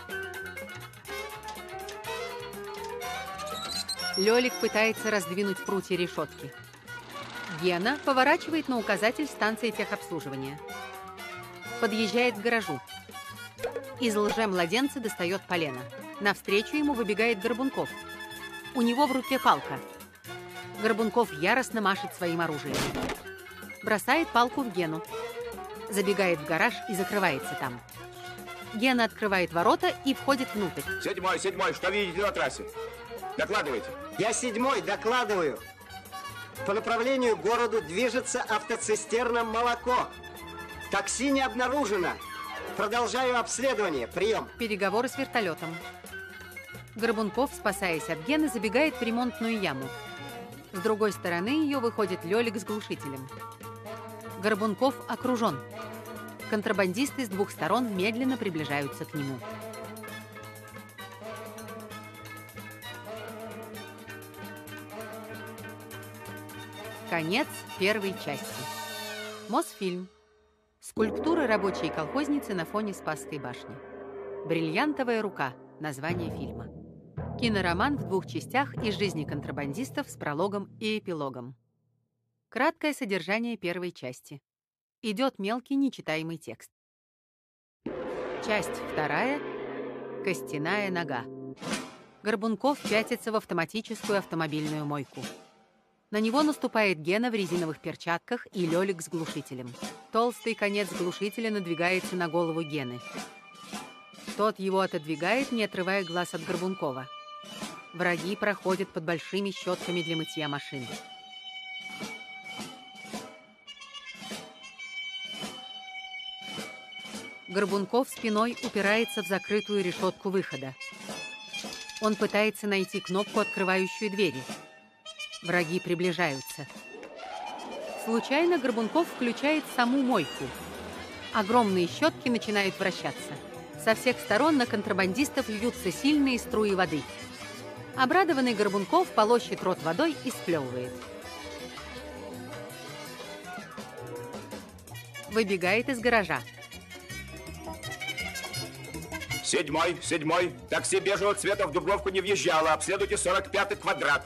Лёлик пытается раздвинуть прутья решетки. Гена поворачивает на указатель станции техобслуживания. Подъезжает к гаражу. Из лже-младенца достает полено. Навстречу ему выбегает Горбунков. У него в руке палка. Горбунков яростно машет своим оружием. Бросает палку в Гену. Забегает в гараж и закрывается там. Гена открывает ворота и входит внутрь. Седьмой, седьмой, что видите на трассе? Докладывайте. Я седьмой, докладываю. По направлению к городу движется автоцистерна «Молоко». Такси не обнаружено. Продолжаю обследование. Прием. Переговоры с вертолетом. Горбунков, спасаясь от Гены, забегает в ремонтную яму. С другой стороны ее выходит Лёлик с глушителем. Горбунков окружен. Контрабандисты с двух сторон медленно приближаются к нему. Конец первой части. Мосфильм. Скульптура рабочей колхозницы на фоне Спасской башни. «Бриллиантовая рука» – название фильма. Кинороман в двух частях из жизни контрабандистов с прологом и эпилогом. Краткое содержание первой части. Идет мелкий нечитаемый текст. Часть вторая. Костяная нога. Горбунков пятится в автоматическую автомобильную мойку. На него наступает Гена в резиновых перчатках и Лёлик с глушителем. Толстый конец глушителя надвигается на голову Гены. Тот его отодвигает, не отрывая глаз от Горбункова. Враги проходят под большими щетками для мытья машин. Горбунков спиной упирается в закрытую решетку выхода. Он пытается найти кнопку, открывающую двери. Враги приближаются. Случайно Горбунков включает саму мойку. Огромные щетки начинают вращаться. Со всех сторон на контрабандистов льются сильные струи воды. Обрадованный Горбунков полощет рот водой и сплевывает. Выбегает из гаража. Седьмой, седьмой. Такси бежевого цвета в Дубровку не въезжало. Обследуйте сорок пятый квадрат.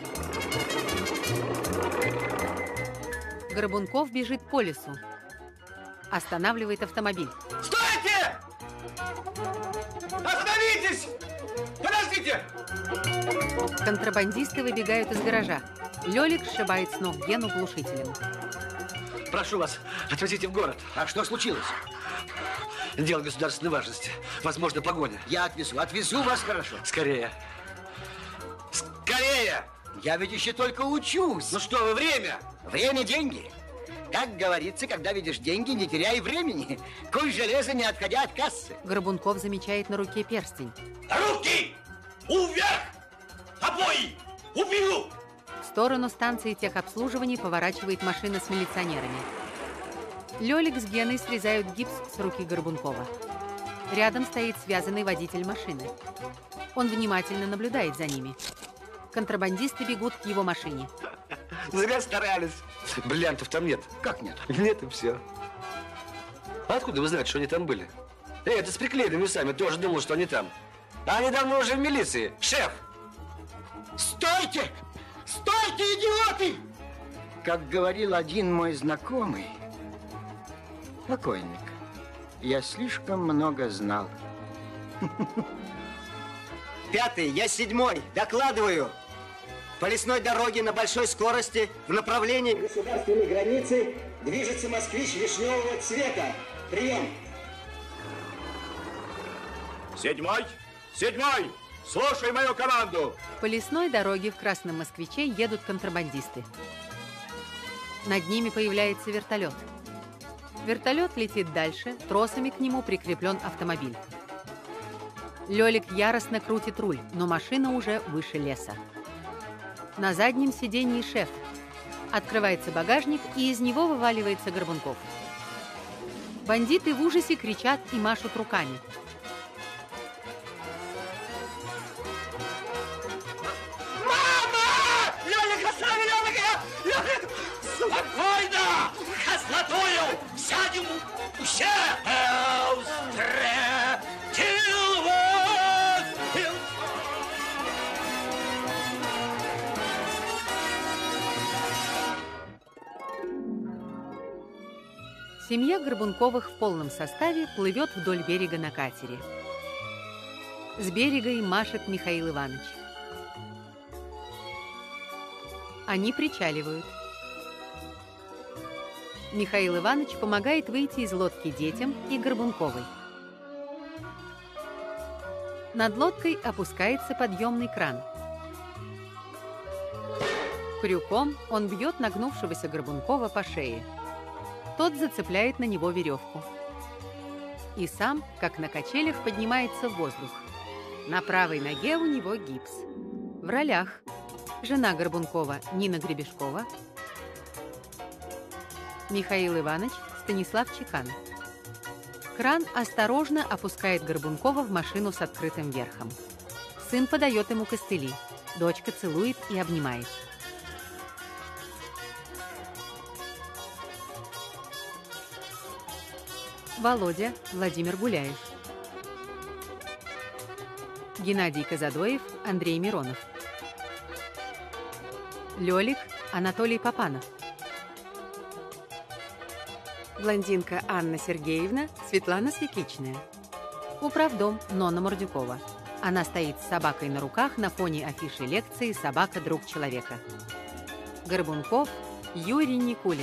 Горбунков бежит по лесу. Останавливает автомобиль. Стойте! Остановитесь! Подождите! Контрабандисты выбегают из гаража. Лёлик сшибает с ног Гену глушителем. Прошу вас, отвезите в город. А что случилось? Дело государственной важности. Возможно, погоня. Я отвезу. Отвезу вас хорошо. Скорее. Скорее! Я ведь еще только учусь. Ну что вы, время? Время – деньги. Как говорится, когда видишь деньги, не теряй времени. Куй железо, не отходя от кассы. Горбунков замечает на руке перстень. Руки! Вверх! Обои! Убью! В сторону станции техобслуживания поворачивает машина с милиционерами. Лёлик с Геной срезают гипс с руки Горбункова. Рядом стоит связанный водитель машины. Он внимательно наблюдает за ними. Контрабандисты бегут к его машине. Зря старались. Бриллиантов там нет. Как нет? Нет, и все. А откуда вы знаете, что они там были? Эй, это с приклеенными усами тоже думал, что они там. А они давно уже в милиции. Шеф! Стойте! Стойте, идиоты! Как говорил один мой знакомый, покойник, я слишком много знал. Пятый, я седьмой. Докладываю. По лесной дороге на большой скорости в направлении государственной границы движется москвич вишневого цвета. Прием. Седьмой, седьмой, слушай мою команду. По лесной дороге в красном москвиче едут контрабандисты. Над ними появляется вертолет. Вертолет летит дальше, тросами к нему прикреплен автомобиль. Лёлик яростно крутит руль, но машина уже выше леса. На заднем сиденье шеф. Открывается багажник, и из него вываливается Горбунков. Бандиты в ужасе кричат и машут руками. Мама! Лёлик, остави Лёлика! Лёлик! Спокойно! Козлатую! Сядем все! Семья Горбунковых в полном составе плывет вдоль берега на катере. С берега им машет Михаил Иванович. Они причаливают. Михаил Иванович помогает выйти из лодки детям и Горбунковой. Над лодкой опускается подъемный кран. Крюком он бьет нагнувшегося Горбункова по шее. Тот зацепляет на него веревку. И сам, как на качелях, поднимается в воздух. На правой ноге у него гипс. В ролях жена Горбункова Нина Гребешкова, Михаил Иванович Станислав Чеканов. Кран осторожно опускает Горбункова в машину с открытым верхом. Сын подает ему костыли. Дочка целует и обнимает. Володя Владимир Гуляев. Геннадий Казадоев, Андрей Миронов. Лёлик Анатолий Попанов. Блондинка Анна Сергеевна, Светлана Светличная. Управдом Нонна Мордюкова. Она стоит с собакой на руках на фоне афиши лекции «Собака – друг человека». Горбунков Юрий Никулин.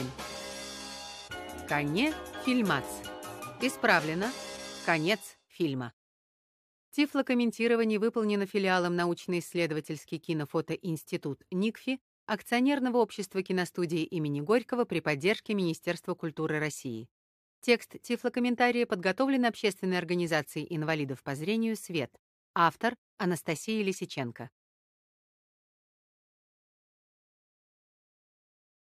Коне фильмац. Исправлено. Конец фильма. Тифлокомментирование выполнено филиалом научно-исследовательский кинофотоинститут НИКФИ акционерного общества киностудии имени Горького при поддержке Министерства культуры России. Текст тифлокомментария подготовлен общественной организацией инвалидов по зрению «Свет». Автор Анастасия Лисиченко.